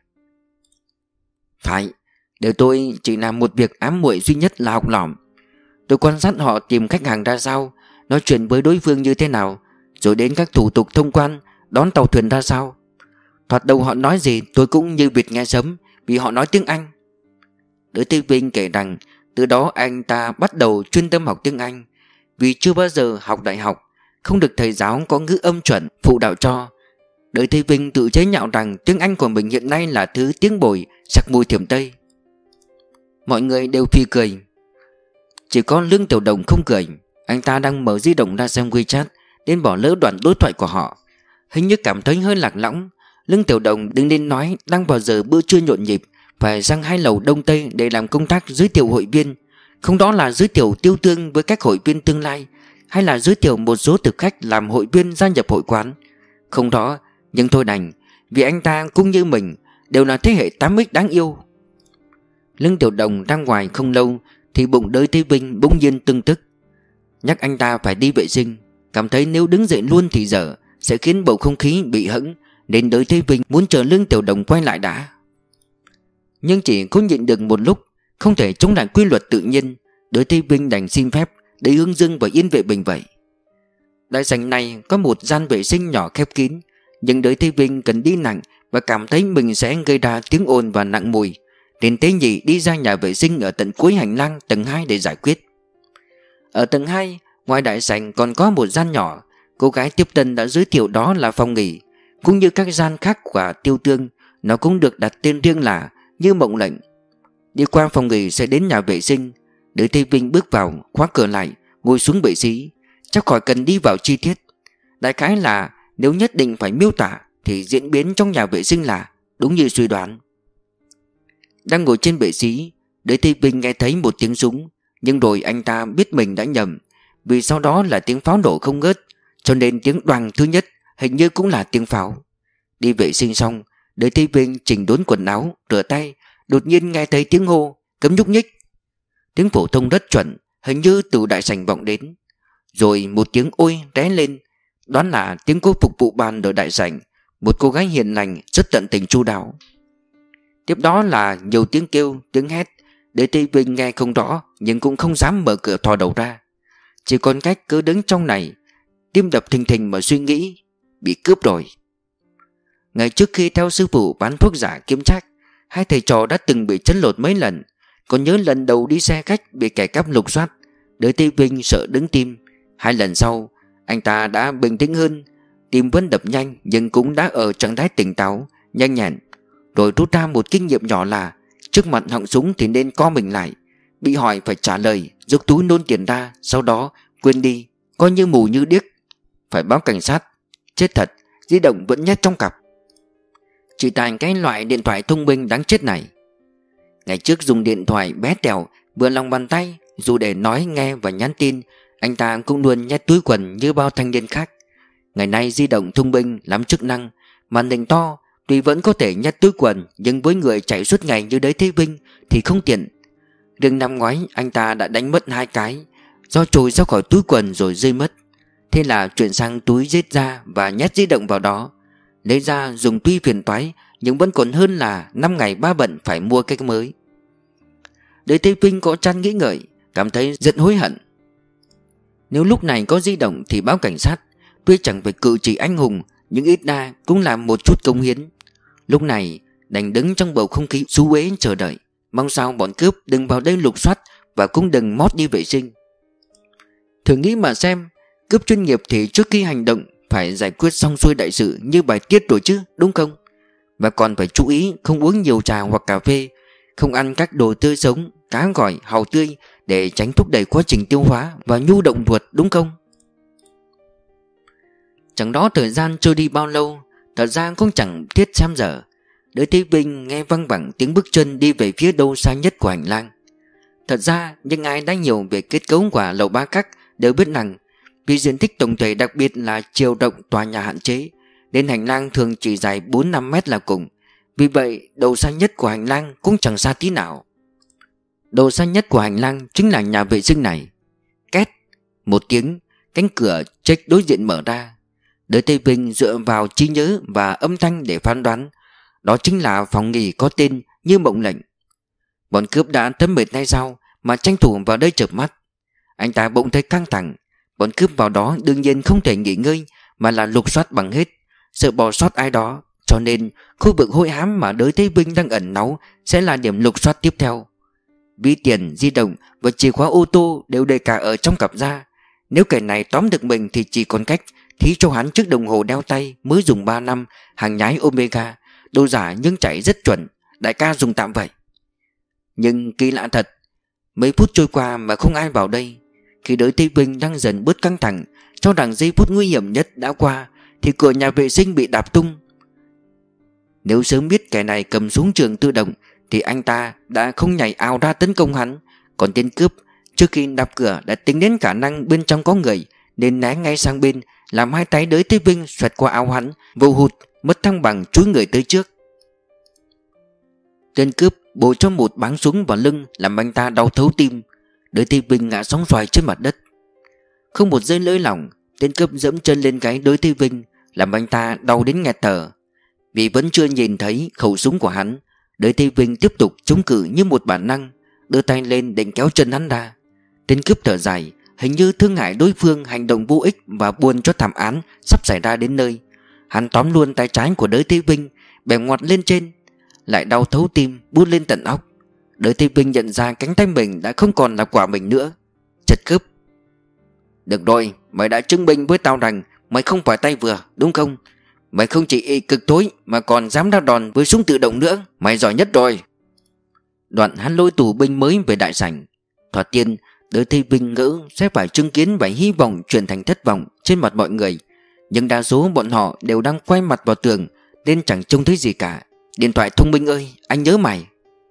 "Phải, để tôi chỉ làm một việc ám muội duy nhất là học lỏm. Tôi quan sát họ tìm khách hàng ra sao, nói chuyện với đối phương như thế nào, rồi đến các thủ tục thông quan, đón tàu thuyền ra sao. Thoạt đầu họ nói gì tôi cũng như vịt nghe sấm, vì họ nói tiếng Anh." Đới Thế Vinh kể rằng từ đó anh ta bắt đầu chuyên tâm học tiếng Anh, vì chưa bao giờ học đại học, không được thầy giáo có ngữ âm chuẩn phụ đạo cho. Đới Thế Vinh tự chế nhạo rằng tiếng Anh của mình hiện nay là thứ tiếng bồi sặc mùi Thiểm Tây. Mọi người đều phì cười, chỉ có Lương Tiểu Đồng không cười. Anh ta đang mở di động ra xem WeChat, nên bỏ lỡ đoạn đối thoại của họ. Hình như cảm thấy hơi lạc lõng. Lương Tiểu Đồng đứng lên nói đang vào giờ bữa trưa nhộn nhịp, phải sang 2 lầu Đông Tây để làm công tác giới thiệu hội viên. Không đó là giới thiệu tiêu tương với các hội viên tương lai, hay là giới thiệu một số thực khách làm hội viên gia nhập hội quán. Không đó, nhưng thôi đành, vì anh ta cũng như mình đều là thế hệ 8X đáng yêu. Lương Tiểu Đồng đang ngoài không lâu thì bụng Đới Thế Vinh bỗng nhiên tưng tức, nhắc anh ta phải đi vệ sinh. Cảm thấy nếu đứng dậy luôn thì dở, sẽ khiến bầu không khí bị hẫng, nên Đới Thế Vinh muốn chờ Lương Tiểu Đồng quay lại đã. Nhưng chỉ có nhịn được một lúc, không thể chống lại quy luật tự nhiên, Đới Thế Vinh đành xin phép để Hướng Dương và Yên Vệ Bình vậy. Đại sảnh này có một gian vệ sinh nhỏ khép kín, nhưng Đới Thế Vinh cần đi nặng và cảm thấy mình sẽ gây ra tiếng ồn và nặng mùi, nên Tế Nhị đi ra nhà vệ sinh ở tận cuối hành lang tầng 2 để giải quyết. Ở tầng 2, ngoài đại sảnh còn có một gian nhỏ. Cô gái tiếp tân đã giới thiệu đó là phòng nghỉ. Cũng như các gian khác của Tiêu Tương, nó cũng được đặt tên riêng là Như Mộng Lệnh. Đi qua phòng nghỉ sẽ đến nhà vệ sinh. Đới Thế Vinh bước vào, khóa cửa lại, ngồi xuống bệ xí. Chắc khỏi cần đi vào chi tiết. Đại khái là nếu nhất định phải miêu tả thì diễn biến trong nhà vệ sinh là đúng như suy đoán. Đang ngồi trên bệ xí, Đới Thế Vinh nghe thấy một tiếng súng, nhưng rồi anh ta biết mình đã nhầm, vì sau đó là tiếng pháo nổ không ngớt, cho nên tiếng đoàng thứ nhất hình như cũng là tiếng pháo. Đi vệ sinh xong, Đới Thế Vinh chỉnh đốn quần áo, rửa tay, đột nhiên nghe thấy tiếng hô cấm nhúc nhích. Tiếng phổ thông rất chuẩn, hình như từ đại sảnh vọng đến. Rồi một tiếng ôi ré lên, đoán là tiếng cô phục vụ bàn ở đại sảnh, một cô gái hiền lành rất tận tình chu đáo. Tiếp đó là nhiều tiếng kêu, tiếng hét. Đới Thế Vinh nghe không rõ, nhưng cũng không dám mở cửa thò đầu ra. Chỉ còn cách cứ đứng trong này, tim đập thình thình mà suy nghĩ, bị cướp rồi. Ngày trước khi theo sư phụ bán thuốc giả kiếm trác, hai thầy trò đã từng bị chấn lột mấy lần. Còn nhớ lần đầu đi xe khách bị kẻ cắp lục soát, Đới Thế Vinh sợ đứng tim. 2 lần sau anh ta đã bình tĩnh hơn, tim vẫn đập nhanh nhưng cũng đã ở trạng thái tỉnh táo, nhanh nhẹn. Rồi rút ra một kinh nghiệm nhỏ là trước mặt họng súng thì nên co mình lại, bị hỏi phải trả lời, rút túi nôn tiền ra, sau đó quên đi, coi như mù như điếc. Phải báo cảnh sát. Chết thật, di động vẫn nhét trong cặp. Chỉ tại cái loại điện thoại thông minh đáng chết này. Ngày trước dùng điện thoại bé tẹo vừa lòng bàn tay, dù để nói nghe và nhắn tin, anh ta cũng luôn nhét túi quần như bao thanh niên khác. Ngày nay di động thông minh lắm chức năng, màn hình to, tuy vẫn có thể nhét túi quần, nhưng với người chạy suốt ngày như Đới Thế Vinh thì không tiện. Riêng năm ngoái anh ta đã đánh mất 2 cái do trồi ra khỏi túi quần rồi rơi mất. Thế là chuyển sang túi rết ra và nhét di động vào đó. Lấy ra dùng tuy phiền toái, nhưng vẫn còn hơn là 5 ngày 3 bận phải mua cái mới. Đới Thế Vinh có chăn nghĩ ngợi, cảm thấy rất hối hận. Nếu lúc này có di động thì báo cảnh sát, tuy chẳng phải cử chỉ anh hùng, nhưng ít ra cũng là một chút công hiến. Lúc này đành đứng trong bầu không khí xú uế chờ đợi, mong sao bọn cướp đừng vào đây lục soát và cũng đừng mót đi vệ sinh. Thử nghĩ mà xem, cướp chuyên nghiệp thì trước khi hành động phải giải quyết xong xuôi đại sự như bài tiết rồi chứ, đúng không? Và còn phải chú ý không uống nhiều trà hoặc cà phê, không ăn các đồ tươi sống, cá gỏi, hàu tươi để tránh thúc đẩy quá trình tiêu hóa và nhu động ruột, đúng không? Chẳng đó thời gian trôi đi bao lâu, thật ra cũng chẳng thiết xem giờ. Đới Thế Vinh nghe văng vẳng tiếng bước chân đi về phía đâu xa nhất của hành lang. Thật ra những ai đã nhiều về kết cấu của lầu Ba Các đều biết rằng vì diện tích tổng thể đặc biệt là chiều rộng tòa nhà hạn chế, nên hành lang thường chỉ dài 4-5 mét là cùng. Vì vậy đầu xa nhất của hành lang cũng chẳng xa tí nào. Đầu xa nhất của hành lang chính là nhà vệ sinh này. Két một tiếng, cánh cửa check đối diện mở ra. Đới Thế Vinh dựa vào trí nhớ và âm thanh để phán đoán đó chính là phòng nghỉ có tên như mộng lệnh. Bọn cướp đã thấm mệt hay sao mà tranh thủ vào đây chợp mắt. Anh ta bỗng thấy căng thẳng. Bọn cướp vào đó đương nhiên không thể nghỉ ngơi mà là lục soát bằng hết, sợ bỏ sót ai đó. Cho nên khu vực hôi hám mà Đới Thế Vinh đang ẩn náu sẽ là điểm lục soát tiếp theo. Ví tiền, di động và chìa khóa ô tô đều để cả ở trong cặp da. Nếu kẻ này tóm được mình thì chỉ còn cách thí cho hắn chiếc đồng hồ đeo tay mới dùng 3 năm, hàng nhái Omega, đồ giả nhưng chạy rất chuẩn, đại ca dùng tạm vậy. Nhưng kỳ lạ thật, mấy phút trôi qua mà không ai vào đây. Khi Đới Thế Vinh đang dần bớt căng thẳng, cho rằng giây phút nguy hiểm nhất đã qua, thì cửa nhà vệ sinh bị đạp tung. Nếu sớm biết kẻ này cầm súng trường tự động thì anh ta đã không nhảy ào ra tấn công hắn. Còn tên cướp trước khi đạp cửa đã tính đến khả năng bên trong có người, nên né ngay sang bên, làm hai tay Đới Thế Vinh xoẹt qua áo hắn, vô hụt mất thăng bằng chúi người tới trước. Tên cướp bổ cho một báng súng vào lưng làm anh ta đau thấu tim. Đới Thế Vinh ngã sóng xoài trên mặt đất. Không một giây lơi lỏng, tên cướp dẫm chân lên gáy Đới Thế Vinh làm anh ta đau đến nghẹt thở. Vì vẫn chưa nhìn thấy khẩu súng của hắn, Đới Thế Vinh tiếp tục chống cự như một bản năng, đưa tay lên định kéo chân hắn ra. Tên cướp thở dài, hình như thương hại đối phương hành động vô ích và buồn cho thảm án sắp xảy ra đến nơi. Hắn tóm luôn tay trái của Đới Thế Vinh, bẻ ngoặt lên trên, lại đau thấu tim buốt lên tận óc. Đới Thế Vinh nhận ra cánh tay mình đã không còn là quả mình nữa. Chật cướp: "Được rồi, mày đã chứng minh với tao rằng mày không phải tay vừa, đúng không? Mày không chỉ ị cực tối mà còn dám ra đòn với súng tự động nữa. Mày giỏi nhất rồi." Đoạn hắn lôi tù binh mới về đại sảnh. Thoạt tiên Đới Thế Vinh ngỡ sẽ phải chứng kiến và hy vọng chuyển thành thất vọng trên mặt mọi người, nhưng đa số bọn họ đều đang quay mặt vào tường nên chẳng trông thấy gì cả. Điện thoại thông minh ơi, anh nhớ mày.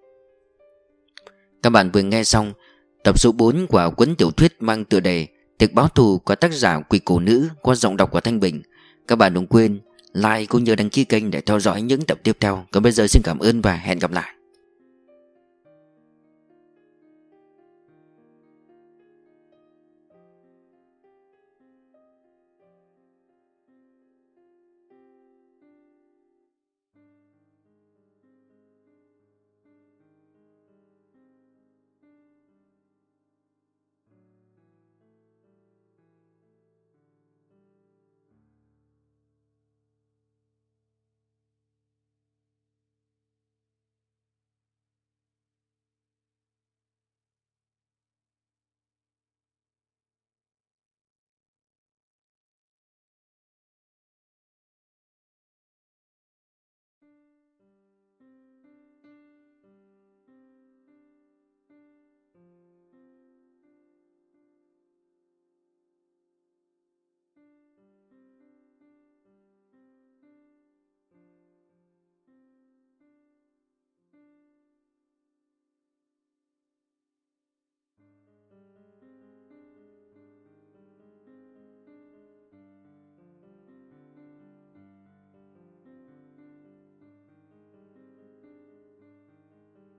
Các bạn vừa nghe xong tập số 4 của cuốn tiểu thuyết mang tựa đề Tiệc báo thù của tác giả Quỷ Cổ Nữ qua giọng đọc của Thanh Bình. Các bạn đừng quên like cũng như đăng ký kênh để theo dõi những tập tiếp theo. Còn bây giờ xin cảm ơn và hẹn gặp lại.